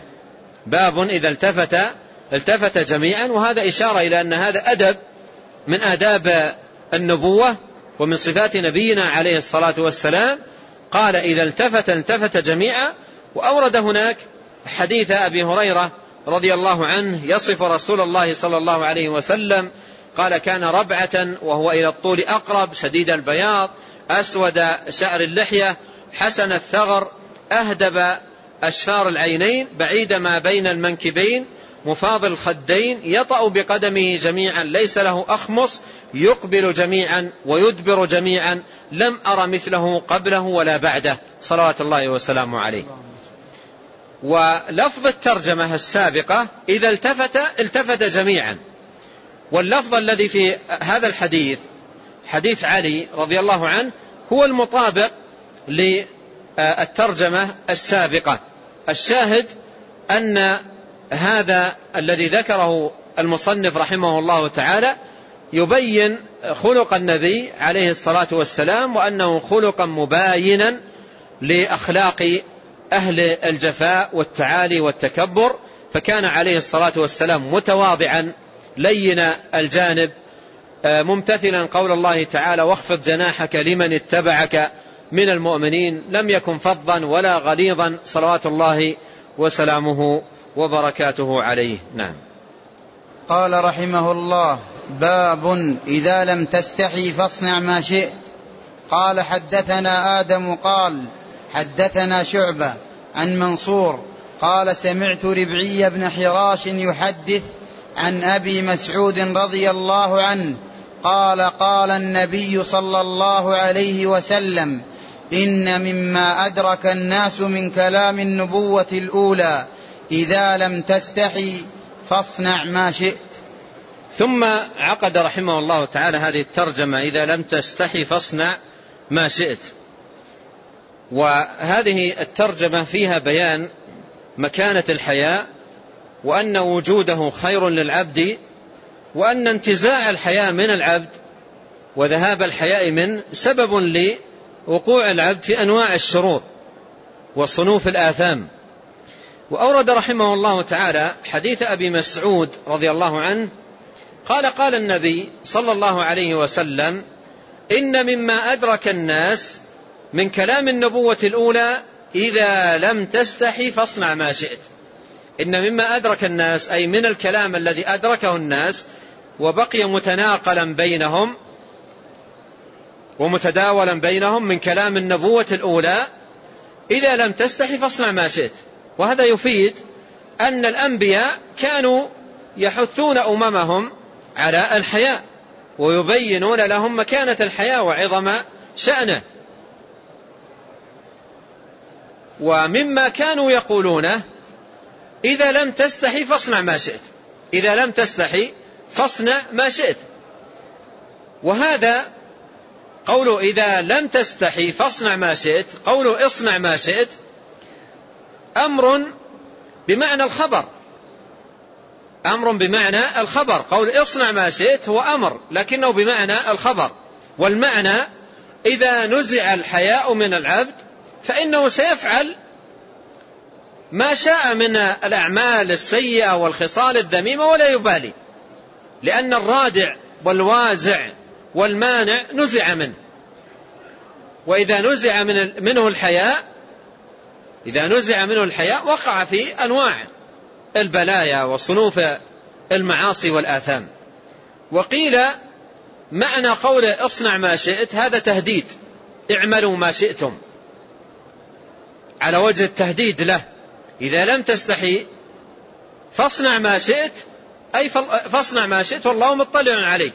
[SPEAKER 2] جميعا، وهذا إشارة إلى أن هذا أدب من آداب النبوة ومن صفات نبينا عليه الصلاة والسلام. قال إذا التفت جميعا. وأورد هناك حديث أبي هريرة رضي الله عنه يصف رسول الله صلى الله عليه وسلم، قال كان ربعة وهو إلى الطول أقرب، شديد البياض، أسود شعر اللحية، حسن الثغر، أهدب أشفار العينين، بعيد ما بين المنكبين، مفاضل الخدين، يطأ بقدمه جميعا، ليس له أخمص، يقبل جميعا ويدبر جميعا، لم أر مثله قبله ولا بعده صلوات الله وسلامه عليه. ولفظ الترجمة السابقة إذا التفت جميعا، واللفظ الذي في هذا الحديث حديث علي رضي الله عنه هو المطابق للترجمة السابقة. الشاهد أن هذا الذي ذكره المصنف رحمه الله تعالى يبين خلق النبي عليه الصلاة والسلام، وأنه خلقا مباينا لأخلاق أهل الجفاء والتعالي والتكبر. فكان عليه الصلاة والسلام متواضعا لين الجانب، ممتثلا قول الله تعالى واخفض جناحك لمن اتبعك من المؤمنين، لم يكن فظا ولا غليظا صلوات الله وسلامه وبركاته عليه. نعم.
[SPEAKER 1] قال رحمه الله باب إذا لم تستحي فاصنع ما شئت. قال حدثنا آدم قال حدثنا شعبة عن منصور قال سمعت ربعي بن حراش يحدث عن أبي مسعود رضي الله عنه قال قال النبي صلى الله عليه وسلم إن مما أدرك الناس من كلام النبوة الأولى إذا لم تستحي فاصنع ما شئت.
[SPEAKER 2] ثم عقد رحمه الله تعالى هذه الترجمة إذا لم تستحي فاصنع ما شئت. وهذه الترجمة فيها بيان مكانة الحياء، وأن وجوده خير للعبد، وأن انتزاع الحياء من العبد وذهاب الحياء منه سبب لوقوع العبد في أنواع الشرور وصنوف الآثام. وأورد رحمه الله تعالى حديث أبي مسعود رضي الله عنه قال قال النبي صلى الله عليه وسلم إن مما أدرك الناس من كلام النبوة الأولى إذا لم تستحي فاصنع ما شئت. إن مما أدرك الناس أي من الكلام الذي أدركه الناس وبقي متناقلا بينهم ومتداولا بينهم من كلام النبوة الأولى إذا لم تستحي فاصنع ما شئت. وهذا يفيد أن الأنبياء كانوا يحثون أممهم على الحياء ويبينون لهم مكانة الحياء وعظم شأنه. ومما كانوا يقولونه إذا لم تستحي فاصنع ما شئت، إذا لم تستحي فاصنع ما شئت. وهذا قوله إذا لم تستحي فاصنع ما شئت، قوله اصنع ما شئت أمر بمعنى الخبر، أمر بمعنى الخبر. قول اصنع ما شئت هو أمر لكنه بمعنى الخبر. والمعنى إذا نزع الحياء من العبد فإنه سيفعل ما شاء من الأعمال السيئة والخصال الذميمة ولا يبالي، لأن الرادع والوازع والمانع نزع منه. وإذا نزع منه الحياء وقع في أنواع البلايا وصنوف المعاصي والآثام. وقيل معنى قوله اصنع ما شئت هذا تهديد، اعملوا ما شئتم، على وجه التهديد له. إذا لم تستحي فاصنع ما شئت، أي فاصنع ما شئت والله مطلع عليك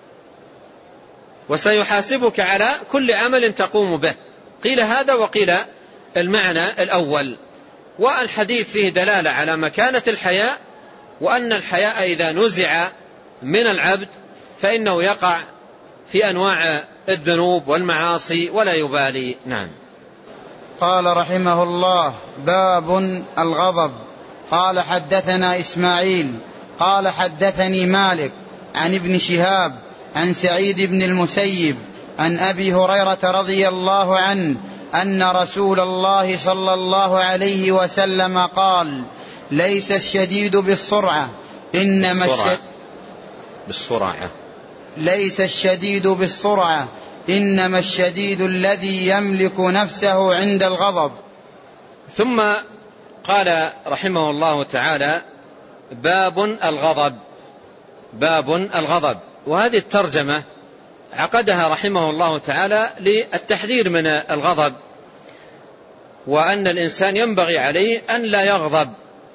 [SPEAKER 2] وسيحاسبك على كل عمل تقوم به. قيل هذا وقيل المعنى الأول. والحديث فيه دلالة على مكانة الحياء، وأن الحياء إذا نزع من العبد فإنه يقع في أنواع الذنوب والمعاصي ولا يبالي. نعم.
[SPEAKER 1] قال رحمه الله: باب الغضب. قال حدثنا إسماعيل قال حدثني مالك عن ابن شهاب عن سعيد بن المسيب عن أبي هريرة رضي الله عنه أن رسول الله صلى الله عليه وسلم قال: ليس الشديد بالسرعة ليس الشديد بالسرعة إنما الشديد الذي يملك نفسه عند الغضب.
[SPEAKER 2] ثم قال رحمه الله تعالى: باب الغضب. وهذه الترجمة عقدها رحمه الله تعالى للتحذير من الغضب، وأن الإنسان ينبغي عليه أن لا يغضب.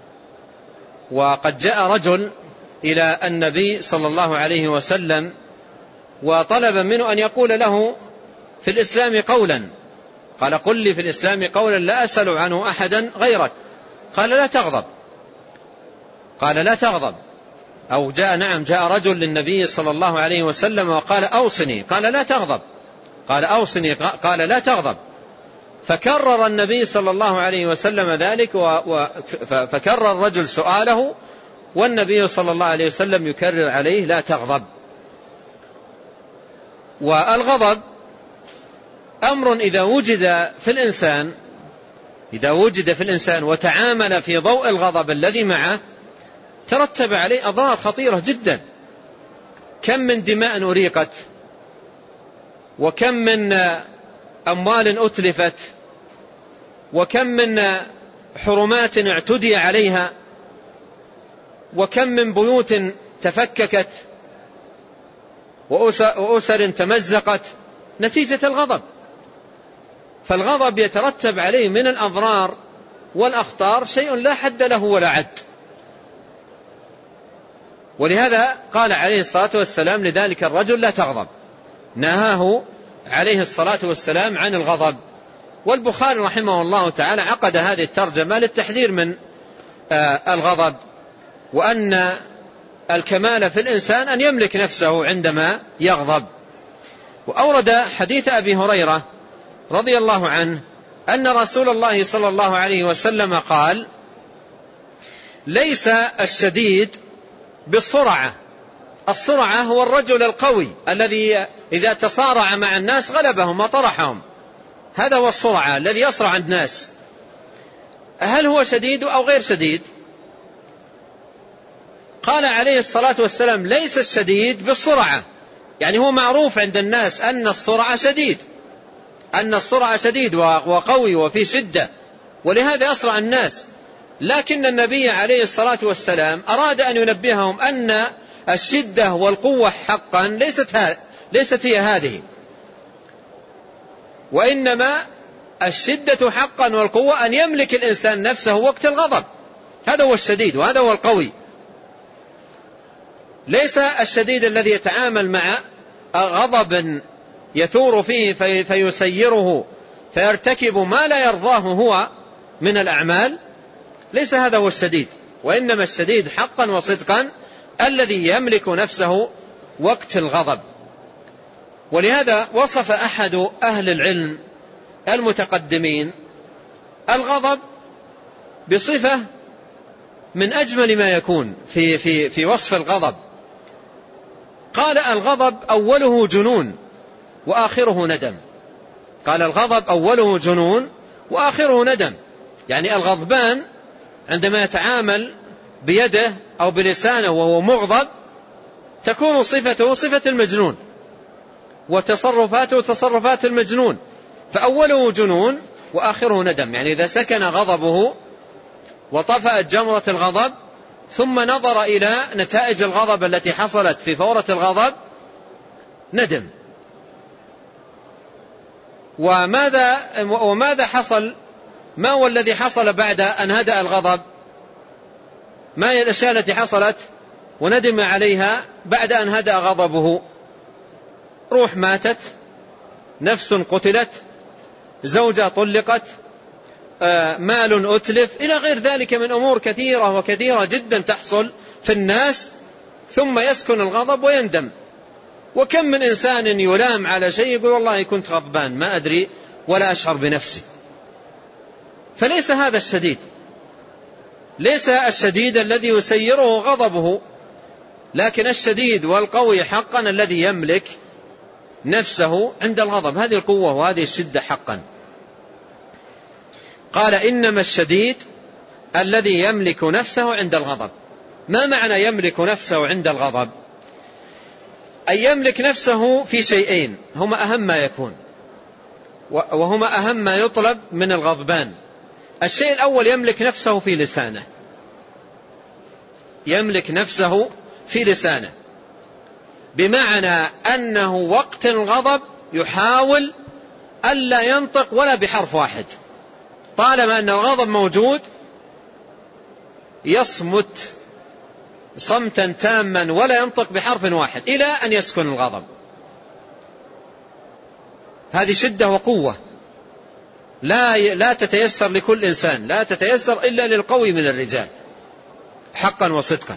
[SPEAKER 2] وقد جاء رجل إلى النبي صلى الله عليه وسلم وطلب منه أن يقول له في الإسلام قولا، قال: قل لي في الإسلام قولا لا أسأل عنه أحدا غيرك. قال: لا تغضب. أو جاء رجل للنبي صلى الله عليه وسلم وقال: أوصني. قال: لا تغضب. قال: أوصني. قال: لا تغضب. فكرر النبي صلى الله عليه وسلم ذلك، فكرر الرجل سؤاله، والنبي صلى الله عليه وسلم يكرر عليه: لا تغضب. والغضب أمر إذا وجد في الإنسان وتعامل في ضوء الغضب الذي معه ترتب عليه أضرار خطيرة جدا. كم من دماء أريقت، وكم من أموال أتلفت، وكم من حرمات اعتدي عليها، وكم من بيوت تفككت، وأسر تمزقت نتيجة الغضب. فالغضب يترتب عليه من الأضرار والأخطار شيء لا حد له ولا عد. ولهذا قال عليه الصلاة والسلام لذلك الرجل: لا تغضب. نهاه عليه الصلاة والسلام عن الغضب. والبخاري رحمه الله تعالى عقد هذه الترجمة للتحذير من الغضب، وأن الكمال في الإنسان أن يملك نفسه عندما يغضب. وأورد حديث أبي هريرة رضي الله عنه أن رسول الله صلى الله عليه وسلم قال: ليس الشديد بالسرعة. السرعة هو الرجل القوي الذي إذا تصارع مع الناس غلبهم وطرحهم، هذا هو السرعة الذي يسرع الناس. هل هو شديد أو غير شديد؟ قال عليه الصلاة والسلام: ليس الشديد بالسرعة. يعني هو معروف عند الناس أن السرعة شديد وقوي وفي شدة، ولهذا أسرع الناس. لكن النبي عليه الصلاة والسلام أراد أن ينبههم أن الشدة والقوة حقا ليست هي هذه، وإنما الشدة حقا والقوة أن يملك الإنسان نفسه وقت الغضب، هذا هو الشديد وهذا هو القوي. ليس الشديد الذي يتعامل مع غضب يثور فيه فيسيره فيرتكب ما لا يرضاه هو من الأعمال، ليس هذا هو الشديد. وإنما الشديد حقا وصدقا الذي يملك نفسه وقت الغضب. ولهذا وصف أحد أهل العلم المتقدمين الغضب بصفة من أجمل ما يكون في وصف الغضب. قال: الغضب أوله جنون وآخره ندم. قال: الغضب أوله جنون وآخره ندم. يعني الغضبان عندما يتعامل بيده أو بلسانه وهو مغضب تكون صفته صفة المجنون، وتصرفاته تصرفات المجنون، فأوله جنون وآخره ندم. يعني إذا سكن غضبه وطفأت جمرة الغضب ثم نظر إلى نتائج الغضب التي حصلت في فورة الغضب ندم. وماذا حصل؟ ما هو الذي حصل بعد أن هدأ الغضب؟ ما هي الأشياء التي حصلت وندم عليها بعد أن هدأ غضبه؟ روح ماتت، نفس قتلت، زوجة طلقت، مال أتلف، إلى غير ذلك من أمور كثيرة وكثيرة جدا تحصل في الناس، ثم يسكن الغضب ويندم. وكم من إنسان يلام على شيء يقول والله كنت غضبان ما أدري ولا أشعر بنفسي. فليس هذا الشديد، ليس الشديد الذي يسيره غضبه، لكن الشديد والقوي حقا الذي يملك نفسه عند الغضب. هذه القوة وهذه الشدة حقا. قال إنما الشديد الذي يملك نفسه عند الغضب. ما معنى يملك نفسه عند الغضب؟ أن يملك نفسه في شيئين هما أهم ما يكون وهما أهم ما يطلب من الغضبان. الشيء الأول يملك نفسه في لسانه، يملك نفسه في لسانه، بمعنى أنه وقت الغضب يحاول ألا ينطق ولا بحرف واحد، طالما أن الغضب موجود يصمت صمتا تاما ولا ينطق بحرف واحد إلى أن يسكن الغضب. هذه شدة وقوة لا تتيسر لكل إنسان، لا تتيسر إلا للقوي من الرجال حقا وصدقا.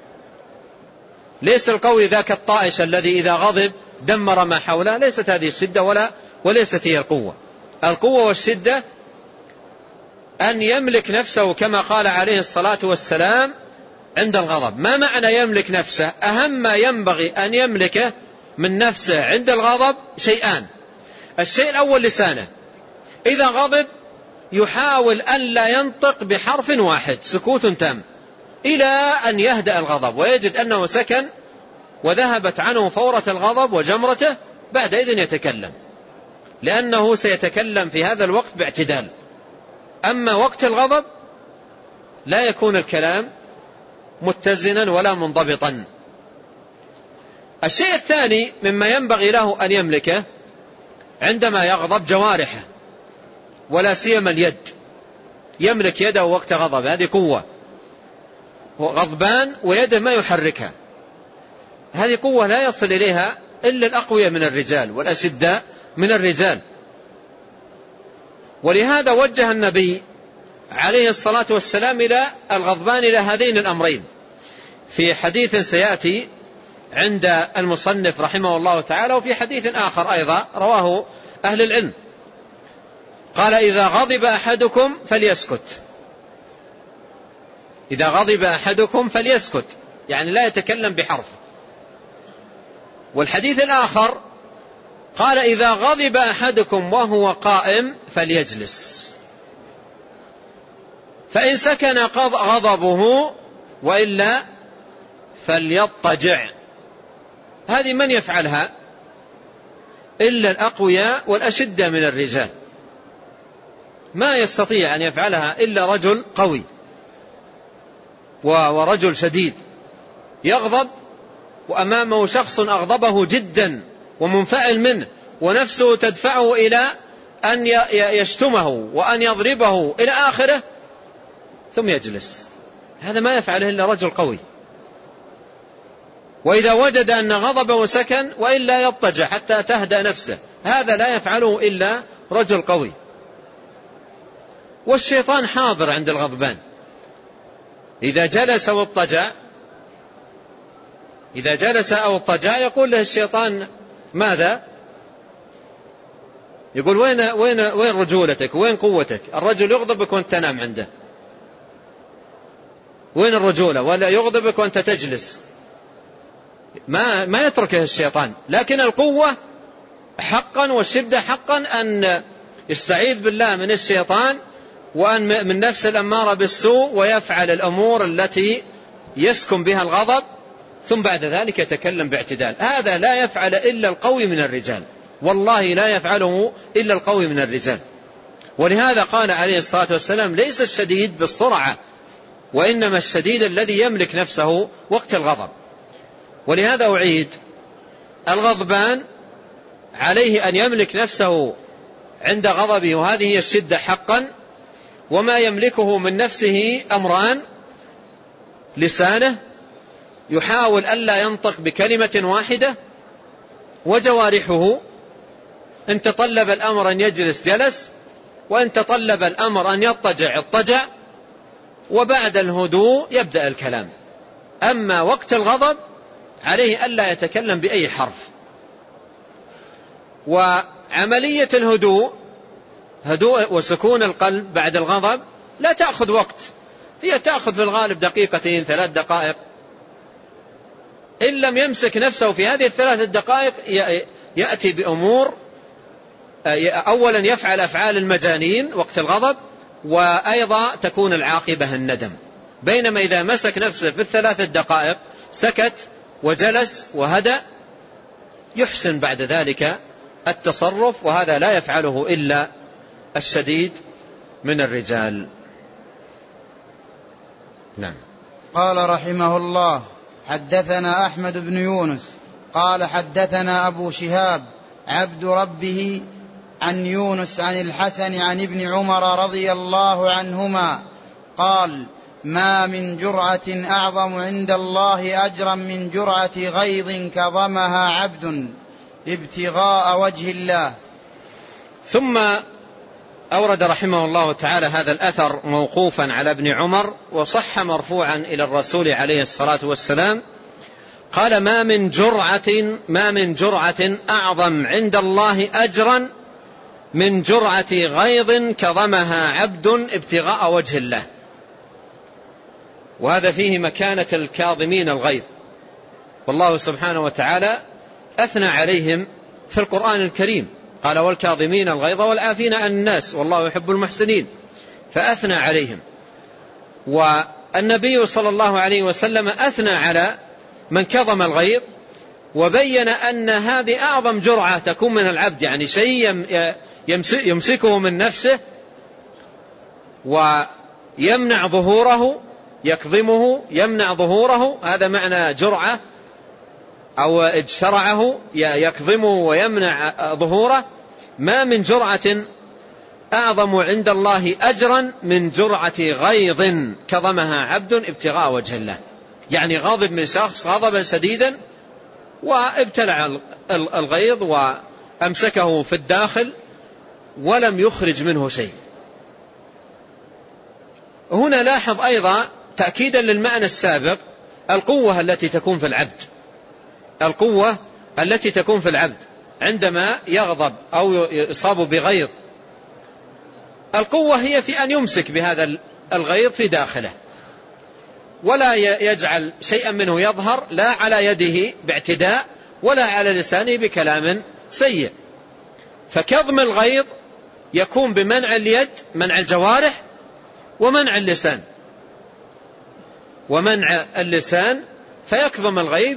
[SPEAKER 2] ليس القوي ذاك الطائش الذي إذا غضب دمر ما حوله، ليست هذه الشدة وليست هي القوة. القوة والشدة أن يملك نفسه كما قال عليه الصلاة والسلام عند الغضب. ما معنى يملك نفسه؟ أهم ما ينبغي أن يملكه من نفسه عند الغضب شيئان. الشيء الأول لسانه، إذا غضب يحاول أن لا ينطق بحرف واحد، سكوت تام إلى أن يهدأ الغضب ويجد أنه سكن وذهبت عنه فورة الغضب وجمرته، بعد إذن يتكلم، لأنه سيتكلم في هذا الوقت باعتدال. أما وقت الغضب لا يكون الكلام متزنا ولا منضبطا. الشيء الثاني مما ينبغي له أن يملكه عندما يغضب جوارحه، ولا سيما اليد. يملك يده وقت غضب، هذه قوة. غضبان ويده ما يحركها، هذه قوة لا يصل إليها إلا الأقوياء من الرجال والأشداء من الرجال. ولهذا وجه النبي عليه الصلاة والسلام إلى الغضبان إلى هذين الأمرين في حديث سيأتي عند المصنف رحمه الله تعالى، وفي حديث آخر أيضا رواه أهل العلم. قال إذا غضب أحدكم فليسكت، إذا غضب أحدكم فليسكت، يعني لا يتكلم بحرف. والحديث الآخر قال إذا غضب أحدكم وهو قائم فليجلس، فإن سكن غضبه وإلا فليضطجع. هذه من يفعلها إلا الأقوياء والأشدة من الرجال، ما يستطيع أن يفعلها إلا رجل قوي ورجل شديد يغضب وأمامه شخص أغضبه جدا ومنفعل منه ونفسه تدفعه إلى أن يشتمه وأن يضربه إلى آخره، ثم يجلس. هذا ما يفعله إلا رجل قوي. وإذا وجد أن غضبه سكن وإلا يضطجع حتى تهدأ نفسه، هذا لا يفعله إلا رجل قوي. والشيطان حاضر عند الغضبان، إذا جلس واضطجع، إذا جلس أو اضطجع يقول له الشيطان ماذا؟ يقول وين رجولتك، وين قوتك؟ الرجل يغضبك وأنت تنام عنده، وين الرجولة؟ ولا يغضبك وأنت تجلس، ما يتركه الشيطان. لكن القوة حقا والشدة حقا أن يستعيذ بالله من الشيطان وأن من نفس الأمارة بالسوء، ويفعل الأمور التي يسكن بها الغضب، ثم بعد ذلك يتكلم باعتدال. هذا لا يفعل إلا القوي من الرجال، والله لا يفعله إلا القوي من الرجال. ولهذا قال عليه الصلاة والسلام ليس الشديد بالسرعة، وإنما الشديد الذي يملك نفسه وقت الغضب. ولهذا أعيد، الغضبان عليه أن يملك نفسه عند غضبه، وهذه هي الشدة حقا. وما يملكه من نفسه أمران: لسانه يحاول ألا ينطق بكلمة واحدة، وجوارحه إن تطلب الأمر أن يجلس جلس، وإن تطلب الأمر أن يضطجع اضطجع، وبعد الهدوء يبدأ الكلام. أما وقت الغضب عليه ألا يتكلم بأي حرف. وعملية الهدوء، هدوء وسكون القلب بعد الغضب، لا تأخذ وقت، هي تأخذ في الغالب دقيقتين 3 دقائق. إن لم يمسك نفسه في هذه 3 دقائق يأتي بأمور، أولا يفعل أفعال المجانين وقت الغضب، وأيضا تكون العاقبة الندم. بينما إذا مسك نفسه في 3 دقائق سكت وجلس وهدأ، يحسن بعد ذلك التصرف، وهذا لا يفعله إلا الشديد من الرجال. نعم.
[SPEAKER 1] قال رحمه الله: حدثنا أحمد بن يونس قال حدثنا أبو شهاب عبد ربه عن يونس عن الحسن عن ابن عمر رضي الله عنهما قال: ما من جرعة أعظم عند الله أجرا من جرعة غيظ كظمها عبد ابتغاء وجه الله.
[SPEAKER 2] ثم أورد رحمه الله تعالى هذا الأثر موقوفا على ابن عمر، وصح مرفوعا إلى الرسول عليه الصلاة والسلام. قال: ما من جرعة أعظم عند الله أجرا من جرعة غيظ كظمها عبد ابتغاء وجه الله. وهذا فيه مكانة الكاظمين الغيظ، والله سبحانه وتعالى أثنى عليهم في القرآن الكريم، قال: والكاظمين الغيظ والعافين عن الناس والله يحب المحسنين، فأثنى عليهم. والنبي صلى الله عليه وسلم أثنى على من كظم الغيظ، وبين أن هذه أعظم جرعة تكون من العبد، يعني شيء يمسكه من نفسه ويمنع ظهوره، يكظمه يمنع ظهوره، هذا معنى جرعة، أو اجترعه يكظمه ويمنع ظهوره. ما من جرعة أعظم عند الله أجرا من جرعة غيظ كظمها عبد ابتغاء وجه الله، يعني غاضب من شخص غضبا شديدا وابتلع الغيظ وأمسكه في الداخل ولم يخرج منه شيء. هنا لاحظ أيضا تأكيدا للمعنى السابق القوة التي تكون في العبد، القوة التي تكون في العبد عندما يغضب أو يصاب بغيظ. القوة هي في أن يمسك بهذا الغيظ في داخله، ولا يجعل شيئا منه يظهر، لا على يده باعتداء ولا على لسانه بكلام سيء. فكظم الغيظ يكون بمنع اليد، منع الجوارح، ومنع اللسان. ومنع اللسان فيكظم الغيظ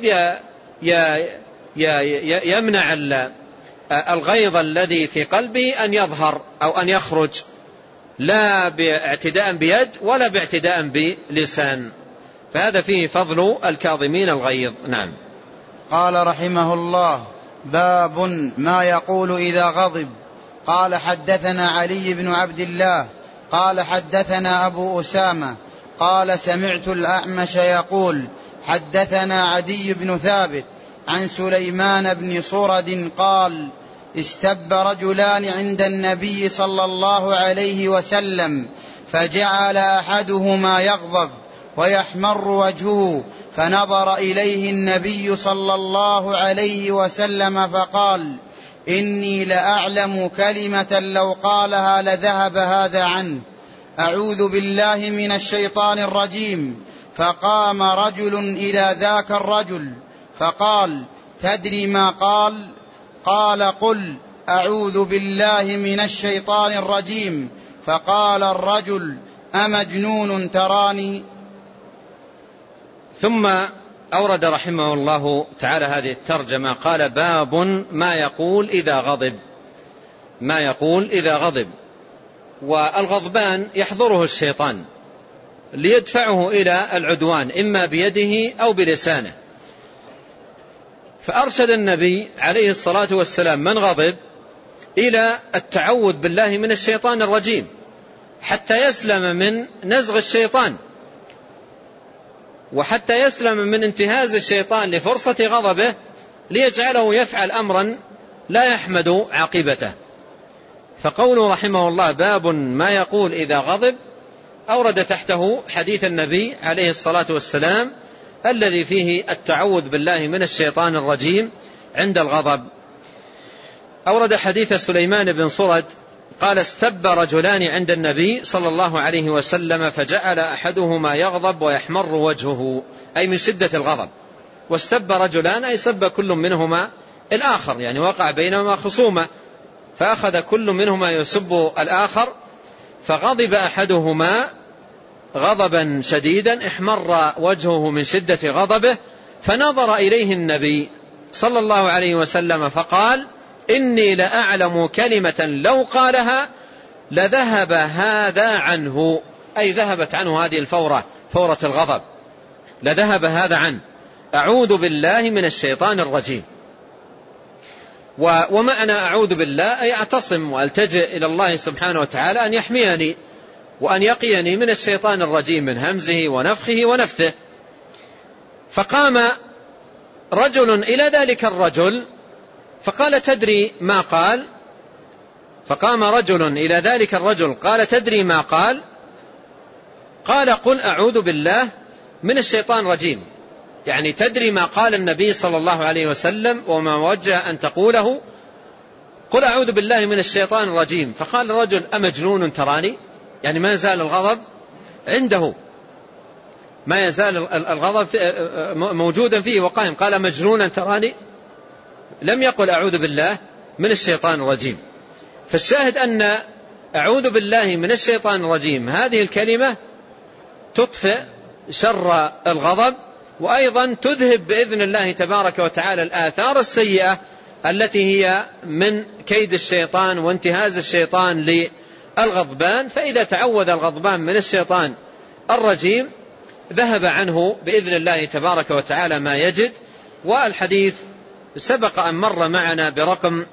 [SPEAKER 2] يمنع الغيظ الذي في قلبه أن يظهر أو أن يخرج، لا باعتداء بيد ولا باعتداء بلسان. فهذا فيه فضل الكاظمين الغيظ. نعم.
[SPEAKER 1] قال رحمه الله: باب ما يقول إذا غضب. قال حدثنا علي بن عبد الله قال حدثنا أبو أسامة قال سمعت الأعمش يقول حدثنا عدي بن ثابت عن سليمان بن صرد قال: استب رجلان عند النبي صلى الله عليه وسلم، فجعل أحدهما يغضب ويحمر وجهه، فنظر إليه النبي صلى الله عليه وسلم فقال: إني لأعلم كلمة لو قالها لذهب هذا عنه، أعوذ بالله من الشيطان الرجيم. فقام رجل إلى ذاك الرجل فقال: تدري ما قال؟ قال: قل أعوذ بالله من الشيطان الرجيم. فقال الرجل: أمجنون تراني؟
[SPEAKER 2] ثم أورد رحمه الله تعالى هذه الترجمة، قال: باب ما يقول إذا غضب. ما يقول إذا غضب. والغضبان يحضره الشيطان ليدفعه إلى العدوان إما بيده أو بلسانه، فأرشد النبي عليه الصلاة والسلام من غضب إلى التعوذ بالله من الشيطان الرجيم حتى يسلم من نزغ الشيطان، وحتى يسلم من انتهاز الشيطان لفرصة غضبه ليجعله يفعل أمرا لا يحمد عاقبته. فقوله رحمه الله باب ما يقول إذا غضب أورد تحته حديث النبي عليه الصلاة والسلام الذي فيه التعوذ بالله من الشيطان الرجيم عند الغضب. أورد حديث سليمان بن صرد قال: استب رجلان عند النبي صلى الله عليه وسلم فجعل أحدهما يغضب ويحمر وجهه، أي من شدة الغضب. واستب رجلان أي سب كل منهما الآخر، يعني وقع بينهما خصومة، فأخذ كل منهما يسب الآخر، فغضب أحدهما غضبا شديدا احمر وجهه من شدة غضبه، فنظر إليه النبي صلى الله عليه وسلم فقال: إني لأعلم كلمة لو قالها لذهب هذا عنه، أي ذهبت عنه هذه الفورة، فورة الغضب، لذهب هذا عنه. أعوذ بالله من الشيطان الرجيم. ومعنى أعوذ بالله أي أعتصم وألتجئ إلى الله سبحانه وتعالى أن يحميني وأن يقيني من الشيطان الرجيم من همزه ونفخه ونفثه. فقام رجل إلى ذلك الرجل فقال: تدري ما قال؟ فقام رجل إلى ذلك الرجل قال: تدري ما قال؟ قال: قل أعوذ بالله من الشيطان الرجيم. يعني تدري ما قال النبي صلى الله عليه وسلم وما وجه أن تقوله؟ قل أعوذ بالله من الشيطان الرجيم. فقال الرجل: أمجنون تراني؟ يعني ما يزال الغضب عنده، ما يزال الغضب موجودا فيه وقائم. قال: مجنونا تراني؟ لم يقل أعوذ بالله من الشيطان الرجيم. فالشاهد أن أعوذ بالله من الشيطان الرجيم هذه الكلمة تطفئ شر الغضب، وأيضا تذهب بإذن الله تبارك وتعالى الآثار السيئة التي هي من كيد الشيطان وانتهاز الشيطان للغضبان. فإذا تعوذ الغضبان من الشيطان الرجيم ذهب عنه بإذن الله تبارك وتعالى ما يجد. والحديث سبق أن مر معنا برقم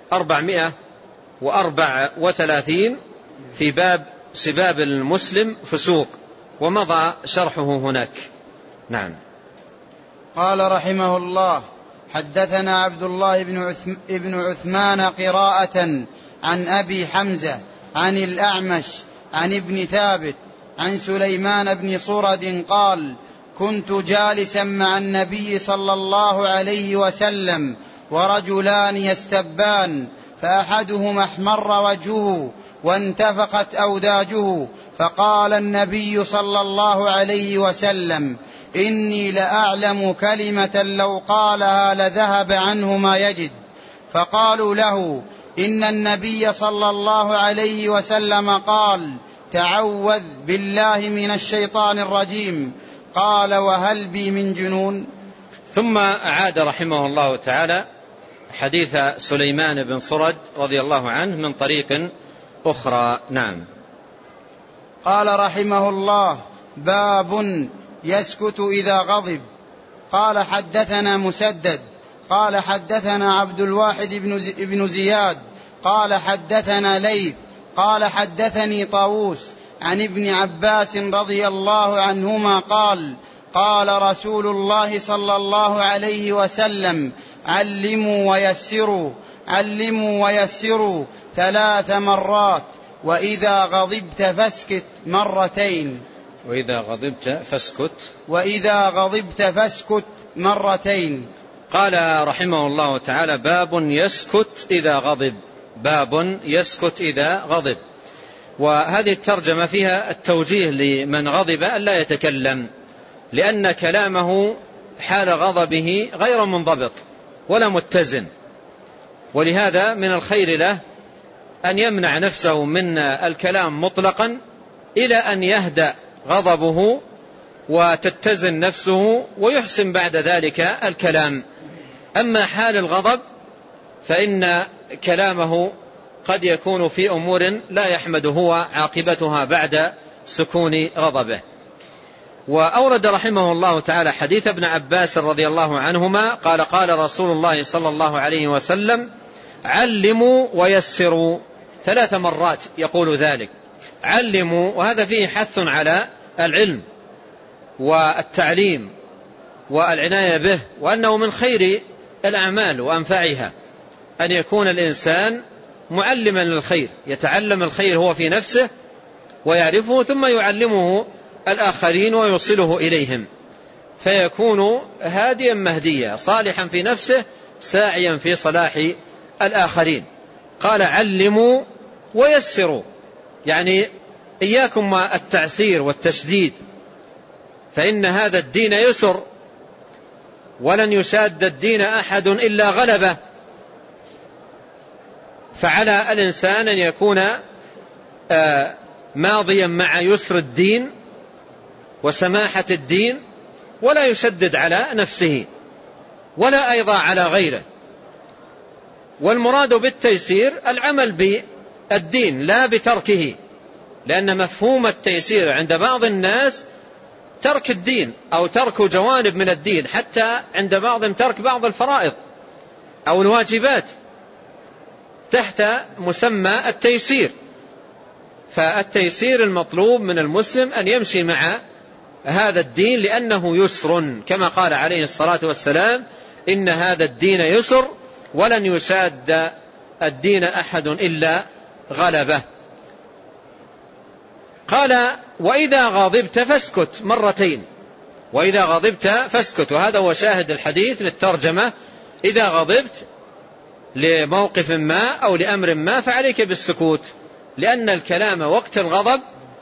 [SPEAKER 2] 434 في باب سباب المسلم فسوق، ومضى شرحه هناك. نعم.
[SPEAKER 1] قال رحمه الله: حدثنا عبد الله بن عثمان قراءة عن أبي حمزة عن الأعمش عن ابن ثابت عن سليمان بن صرد قال: كنت جالسا مع النبي صلى الله عليه وسلم ورجلان يستبان، فأحدهما احمر وجهه وانتفخت أوداجه، فقال النبي صلى الله عليه وسلم: إني لأعلم كلمة لو قالها لذهب عنه ما يجد. فقالوا له: إن النبي صلى الله عليه وسلم قال: تعوذ بالله من الشيطان الرجيم. قال: وهل بي من جنون؟
[SPEAKER 2] ثم أعاد رحمه الله تعالى حديث سليمان بن صرد رضي الله عنه من طريق أخرى. نعم.
[SPEAKER 1] قال رحمه الله: باب يسكت إذا غضب. قال: حدثنا مسدد قال: حدثنا عبد الواحد بن زياد قال: حدثنا ليث قال: حدثني طاووس عن ابن عباس رضي الله عنهما قال: قال رسول الله صلى الله عليه وسلم: علموا ويسروا 3 مرات، وإذا غضبت فاسكت مرتين. وإذا غضبت فاسكت مرتين.
[SPEAKER 2] قال رحمه الله تعالى: باب يسكت إذا غضب. باب يسكت إذا غضب. وهذه الترجمة فيها التوجيه لمن غضب ألا يتكلم، لأن كلامه حال غضبه غير منضبط ولا متزن، ولهذا من الخير له أن يمنع نفسه من الكلام مطلقا إلى أن يهدأ غضبه وتتزن نفسه ويحسن بعد ذلك الكلام. أما حال الغضب فإن كلامه قد يكون في أمور لا يحمد هو عاقبتها بعد سكون غضبه. وأورد رحمه الله تعالى حديث ابن عباس رضي الله عنهما قال قال رسول الله صلى الله عليه وسلم علموا ويسروا 3 مرات يقول ذلك. علموا، وهذا فيه حث على العلم والتعليم والعناية به، وأنه من خير الأعمال وأنفعها أن يكون الإنسان معلما للخير، يتعلم الخير هو في نفسه ويعرفه ثم يعلمه الآخرين ويوصله إليهم، فيكون هاديا مهديا صالحا في نفسه ساعيا في صلاح الآخرين. قال علموا ويسروا، يعني إياكم التعسير والتشديد، فإن هذا الدين يسر ولن يشاد الدين أحد إلا غلبه. فعلى الإنسان أن يكون ماضيا مع يسر الدين وسماحة الدين، ولا يشدد على نفسه ولا أيضا على غيره. والمراد بالتيسير العمل بالدين لا بتركه، لأن مفهوم التيسير عند بعض الناس ترك الدين أو ترك جوانب من الدين، حتى عند بعضهم ترك بعض الفرائض أو الواجبات تحت مسمى التيسير. فالتيسير المطلوب من المسلم أن يمشي مع هذا الدين لأنه يسر، كما قال عليه الصلاة والسلام إن هذا الدين يسر ولن يشاد الدين أحد إلا غلبه. قال وإذا غضبت فاسكت 2 مرات، وإذا غضبت فاسكت، وهذا هو شاهد الحديث للترجمة. إذا غضبت لموقف ما أو لأمر ما فعليك بالسكوت، لأن الكلام وقت الغضب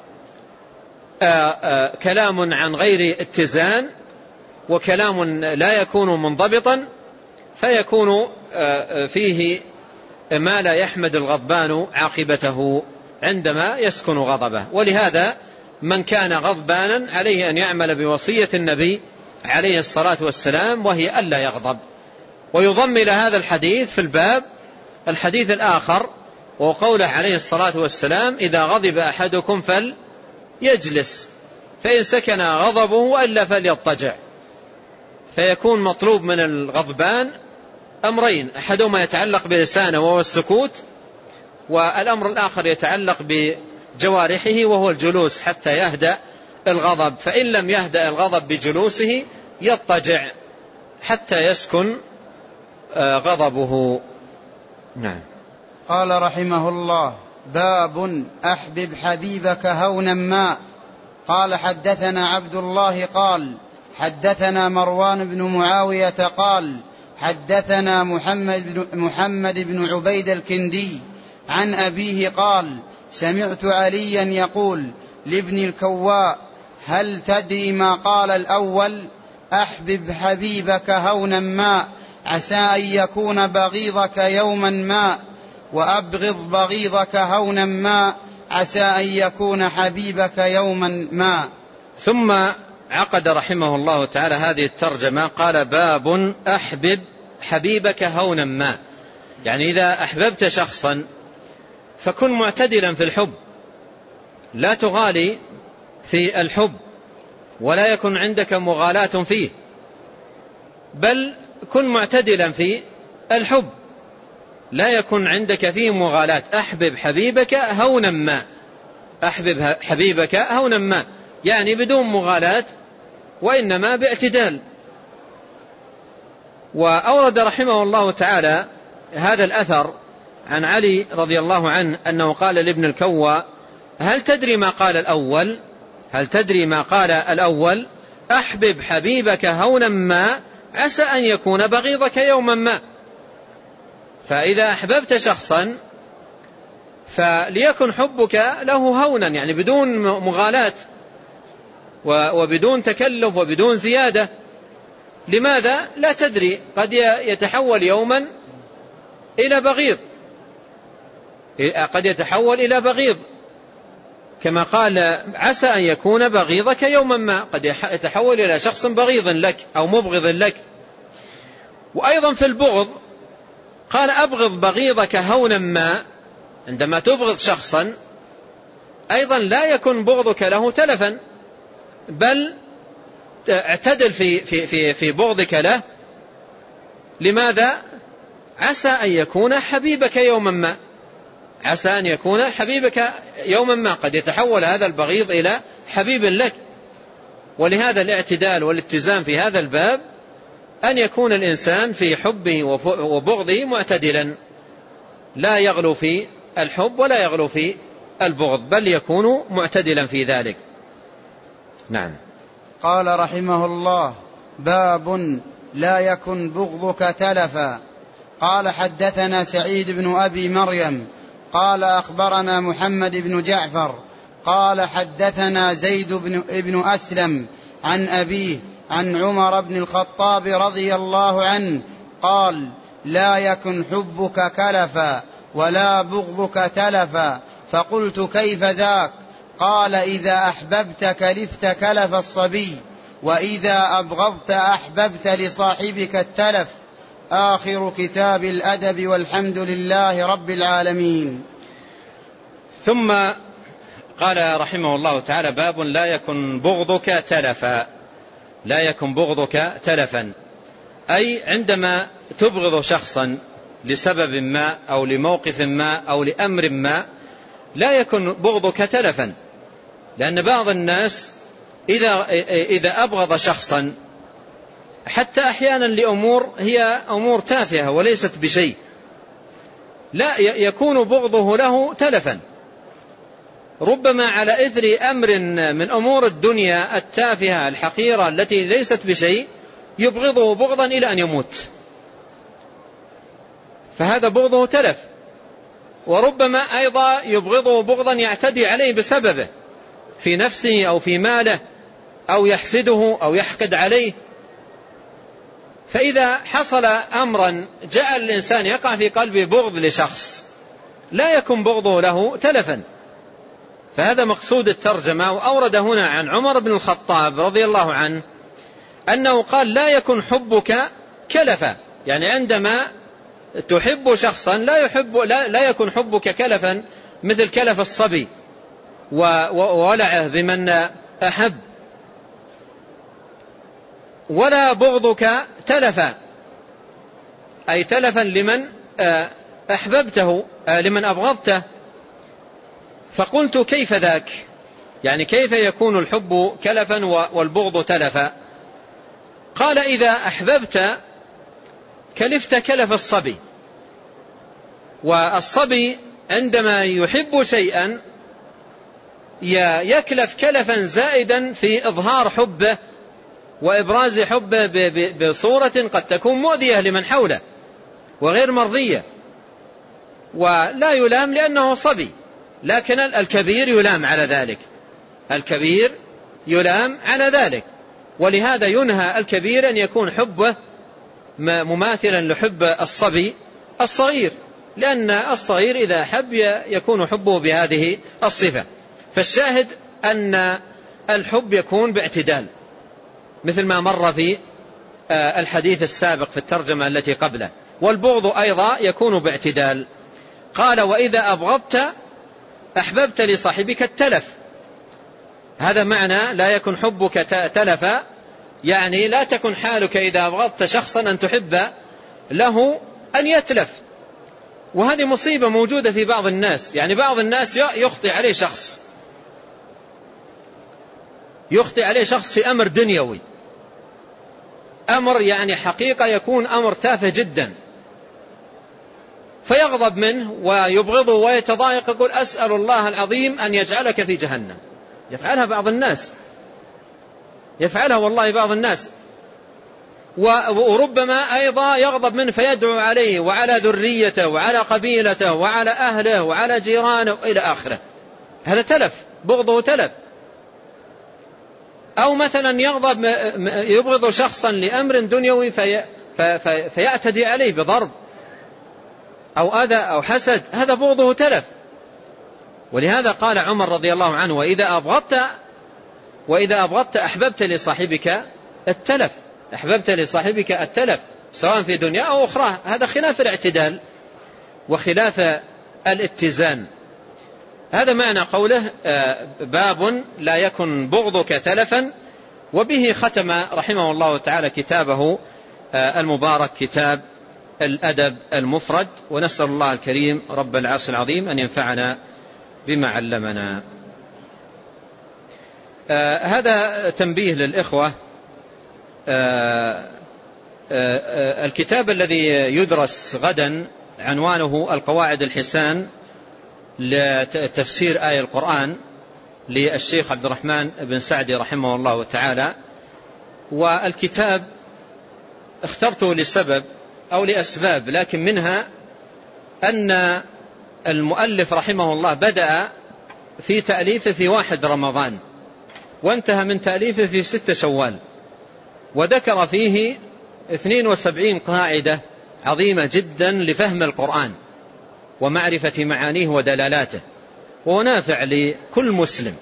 [SPEAKER 2] كلام عن غير اتزان، وكلام لا يكون منضبطا، فيكون فيه ما لا يحمد الغضبان عاقبته عندما يسكن غضبه. ولهذا من كان غضبانا عليه أن يعمل بوصية النبي عليه الصلاة والسلام، وهي ألا يغضب. ويضم إلى هذا الحديث في الباب الحديث الآخر، وقوله عليه الصلاة والسلام إذا غضب أحدكم فليجلس فإن سكن غضبه وإلا فليضطجع. فيكون مطلوب من الغضبان أمرين، أحدهما يتعلق بلسانه وهو السكوت، والأمر الآخر يتعلق بجوارحه وهو الجلوس حتى يهدأ الغضب. فإن لم يهدأ الغضب بجلوسه يضطجع حتى يسكن غضبه. نعم.
[SPEAKER 1] قال رحمه الله باب أحبب حبيبك هونا ما. قال حدثنا عبد الله قال حدثنا مروان بن معاوية قال حدثنا محمد بن عبيد الكندي عن أبيه قال سمعت عليا يقول لابن الكواء هل تدري ما قال الأول أحبب حبيبك هونا ما عسى أن يكون بغيضك يوما ما، وأبغض بغيضك هونا ما عسى أن يكون حبيبك يوما ما.
[SPEAKER 2] ثم عقد رحمه الله تعالى هذه الترجمة قال باب أحبب حبيبك هونا ما، يعني إذا أحببت شخصا فكن معتدلا في الحب، لا تغالي في الحب ولا يكن عندك مغالاة فيه، بل كن معتدلا في الحب لا يكن عندك فيه مغالاة. أحبب حبيبك هونا ما، أحبب حبيبك هونا ما يعني بدون مغالاة وإنما باعتدال. وأورد رحمه الله تعالى هذا الأثر عن علي رضي الله عنه أنه قال لابن الكواء هل تدري ما قال الأول؟ هل تدري ما قال الأول؟ أحبب حبيبك هونا ما عسى أن يكون بغيضك يوما ما. فإذا أحببت شخصا فليكن حبك له هونا، يعني بدون مغالاة وبدون تكلف وبدون زيادة. لماذا؟ لا تدري، قد يتحول يوما إلى بغيض، قد يتحول إلى بغيض. كما قال عسى أن يكون بغيضك يوما ما، قد يتحول إلى شخص بغيض لك أو مبغض لك. وأيضا في البغض قال أبغض بغيضك هونا ما، عندما تبغض شخصا أيضا لا يكن بغضك له تلفا، بل اعتدل في بغضك له. لماذا؟ عسى أن يكون حبيبك يوما ما، عسى أن يكون حبيبك يوما ما، قد يتحول هذا البغيض إلى حبيب لك. ولهذا الاعتدال والاتزان في هذا الباب أن يكون الإنسان في حبه وبغضه معتدلا، لا يغلو في الحب ولا يغلو في البغض، بل يكون معتدلا في ذلك. نعم.
[SPEAKER 1] قال رحمه الله: باب لا يكن بغضك تلفا. قال حدثنا سعيد بن أبي مريم قال أخبرنا محمد بن جعفر قال حدثنا زيد بن أسلم عن أبيه عن عمر بن الخطاب رضي الله عنه قال: لا يكن حبك كلفا ولا بغضك تلفا. فقلت: كيف ذاك؟ قال: إذا أحببت كلفت كلف الصبي، وإذا أبغضت أحببت لصاحبك التلف. آخر كتاب الأدب، والحمد لله رب العالمين.
[SPEAKER 2] ثم قال رحمه الله تعالى: باب لا يكن بغضك تلفا. لا يكن بغضك تلفا، أي عندما تبغض شخصا لسبب ما أو لموقف ما أو لأمر ما لا يكن بغضك تلفا. لأن بعض الناس إذا أبغض شخصا حتى أحيانا لأمور هي أمور تافهة وليست بشيء، لا يكون بغضه له تلفا، ربما على إثر أمر من أمور الدنيا التافهة الحقيرة التي ليست بشيء يبغضه بغضا إلى أن يموت، فهذا بغضه تلف. وربما أيضا يبغضه بغضا يعتدي عليه بسببه في نفسه أو في ماله أو يحسده أو يحقد عليه. فإذا حصل أمرا جاء الإنسان يقع في قلبه بغض لشخص لا يكن بغضه له تلفا. فهذا مقصود الترجمة. وأورد هنا عن عمر بن الخطاب رضي الله عنه أنه قال: لا يكن حبك كلفا، يعني عندما تحب شخصا لا يكن حبك كلفا مثل كلف الصبي وولعه بمن أحب، ولا بغضك تلفا، أي تلفا لمن أحببته لمن أبغضته. فقلت: كيف ذاك؟ يعني كيف يكون الحب كلفا والبغض تلفا؟ قال: إذا أحببت كلفت كلف الصبي. والصبي عندما يحب شيئا يكلف كلفا زائدا في إظهار حبه وإبراز حبه بصورة قد تكون مؤذية لمن حوله وغير مرضية، ولا يلام لأنه صبي، لكن الكبير يلام على ذلك، الكبير يلام على ذلك. ولهذا ينهى الكبير أن يكون حبه مماثلا لحب الصبي الصغير، لأن الصغير إذا حب يكون حبه بهذه الصفة. فالشاهد أن الحب يكون باعتدال مثل ما مر في الحديث السابق في الترجمة التي قبله. والبغض أيضا يكون باعتدال. قال: وإذا أبغضت أحببت لصاحبك التلف. هذا معنى لا يكن حبك تلفا، يعني لا تكن حالك إذا أبغضت شخصا أن تحب له أن يتلف. وهذه مصيبة موجودة في بعض الناس، يعني بعض الناس يخطئ عليه شخص في أمر دنيوي، أمر يعني حقيقة يكون أمر تافه جدا، فيغضب منه ويبغضه ويتضايق، يقول: أسأل الله العظيم أن يجعلك في جهنم. يفعلها بعض الناس، يفعلها والله بعض الناس. وربما أيضا يغضب منه فيدعو عليه وعلى ذريته وعلى قبيلته وعلى أهله وعلى جيرانه إلى آخره. هذا تلف، بغضه تلف. أو مثلا يبغض شخصا لأمر دنيوي فيعتدي عليه بضرب أو أذى أو حسد، هذا بغضه تلف. ولهذا قال عمر رضي الله عنه: وإذا أبغضت أحببت لصاحبك التلف، أحببت لصاحبك التلف سواء في دنيا أو أخرى. هذا خلاف الاعتدال وخلاف الاتزان. هذا معنى قوله: باب لا يكن بغضك تلفا. وبه ختم رحمه الله تعالى كتابه المبارك، كتاب الأدب المفرد. ونسأل الله الكريم رب العرش العظيم أن ينفعنا بما علمنا. هذا تنبيه للإخوة. الكتاب الذي يدرس غدا عنوانه القواعد الحسان لتفسير آية القرآن للشيخ عبد الرحمن بن سعدي رحمه الله تعالى. والكتاب اخترته لسبب أو لأسباب، لكن منها أن المؤلف رحمه الله بدأ في تأليفه في 1 رمضان وانتهى من تأليفه في 6 شوال، وذكر فيه 72 قاعدة عظيمة جدا لفهم القرآن ومعرفة معانيه ودلالاته، وهو نافع لكل مسلم.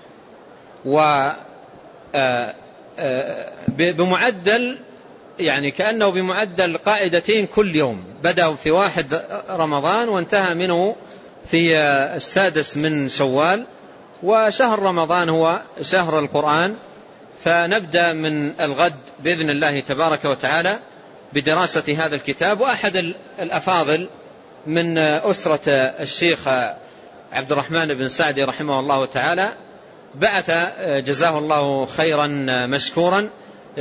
[SPEAKER 2] بمعدل يعني كأنه بمعدل قاعدتين كل يوم، بدأ في 1 رمضان وانتهى منه في 6 من شوال، وشهر رمضان هو شهر القرآن. فنبدأ من الغد بإذن الله تبارك وتعالى بدراسة هذا الكتاب. وأحد الأفاضل من أسرة الشيخ عبد الرحمن بن سعدي رحمه الله تعالى بعث جزاه الله خيرا مشكورا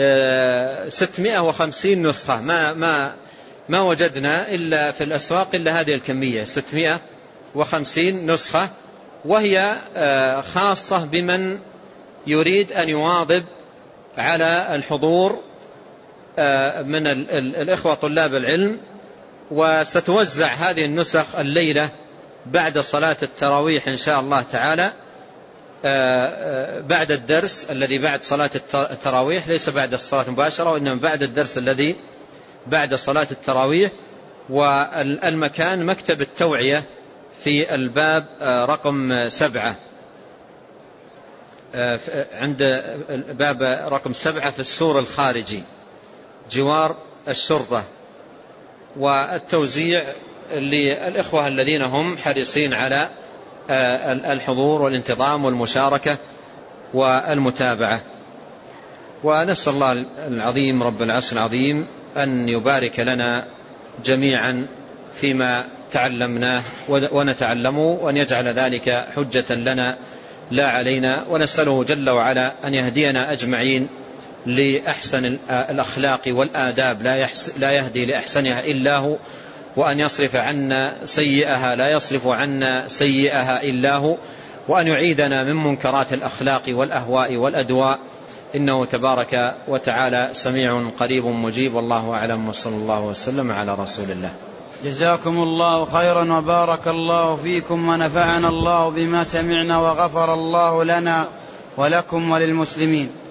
[SPEAKER 2] 650 نسخة. ما وجدنا إلا في الأسواق إلا هذه الكمية، 650 نسخة، وهي خاصة بمن يريد أن يواظب على الحضور من الإخوة طلاب العلم. وستوزع هذه النسخ الليلة بعد صلاة التراويح إن شاء الله تعالى، بعد الدرس الذي بعد صلاة التراويح، ليس بعد الصلاة مباشرة وإنما بعد الدرس الذي بعد صلاة التراويح. والمكان مكتب التوعية في الباب رقم 7، عند باب رقم 7 في السور الخارجي جوار الشرطة. والتوزيع للإخوة الذين هم حريصين على الحضور والانتظام والمشاركة والمتابعة. ونسأل الله العظيم رب العرش العظيم أن يبارك لنا جميعا فيما تعلمناه ونتعلمه، وأن يجعل ذلك حجة لنا لا علينا. ونسأله جل وعلا أن يهدينا أجمعين لأحسن الأخلاق والآداب، لا يهدي لأحسنها إلا هو، وأن يصرف عنا سيئها لا يصرف عنا سيئها إلا هو، وأن يعيدنا من منكرات الأخلاق والأهواء والأدواء، إنه تبارك وتعالى سميع قريب مجيب. والله أعلم، وصلى الله وسلم على رسول الله.
[SPEAKER 1] جزاكم الله خيرا وبارك الله فيكم ونفعنا الله بما سمعنا وغفر الله لنا ولكم وللمسلمين.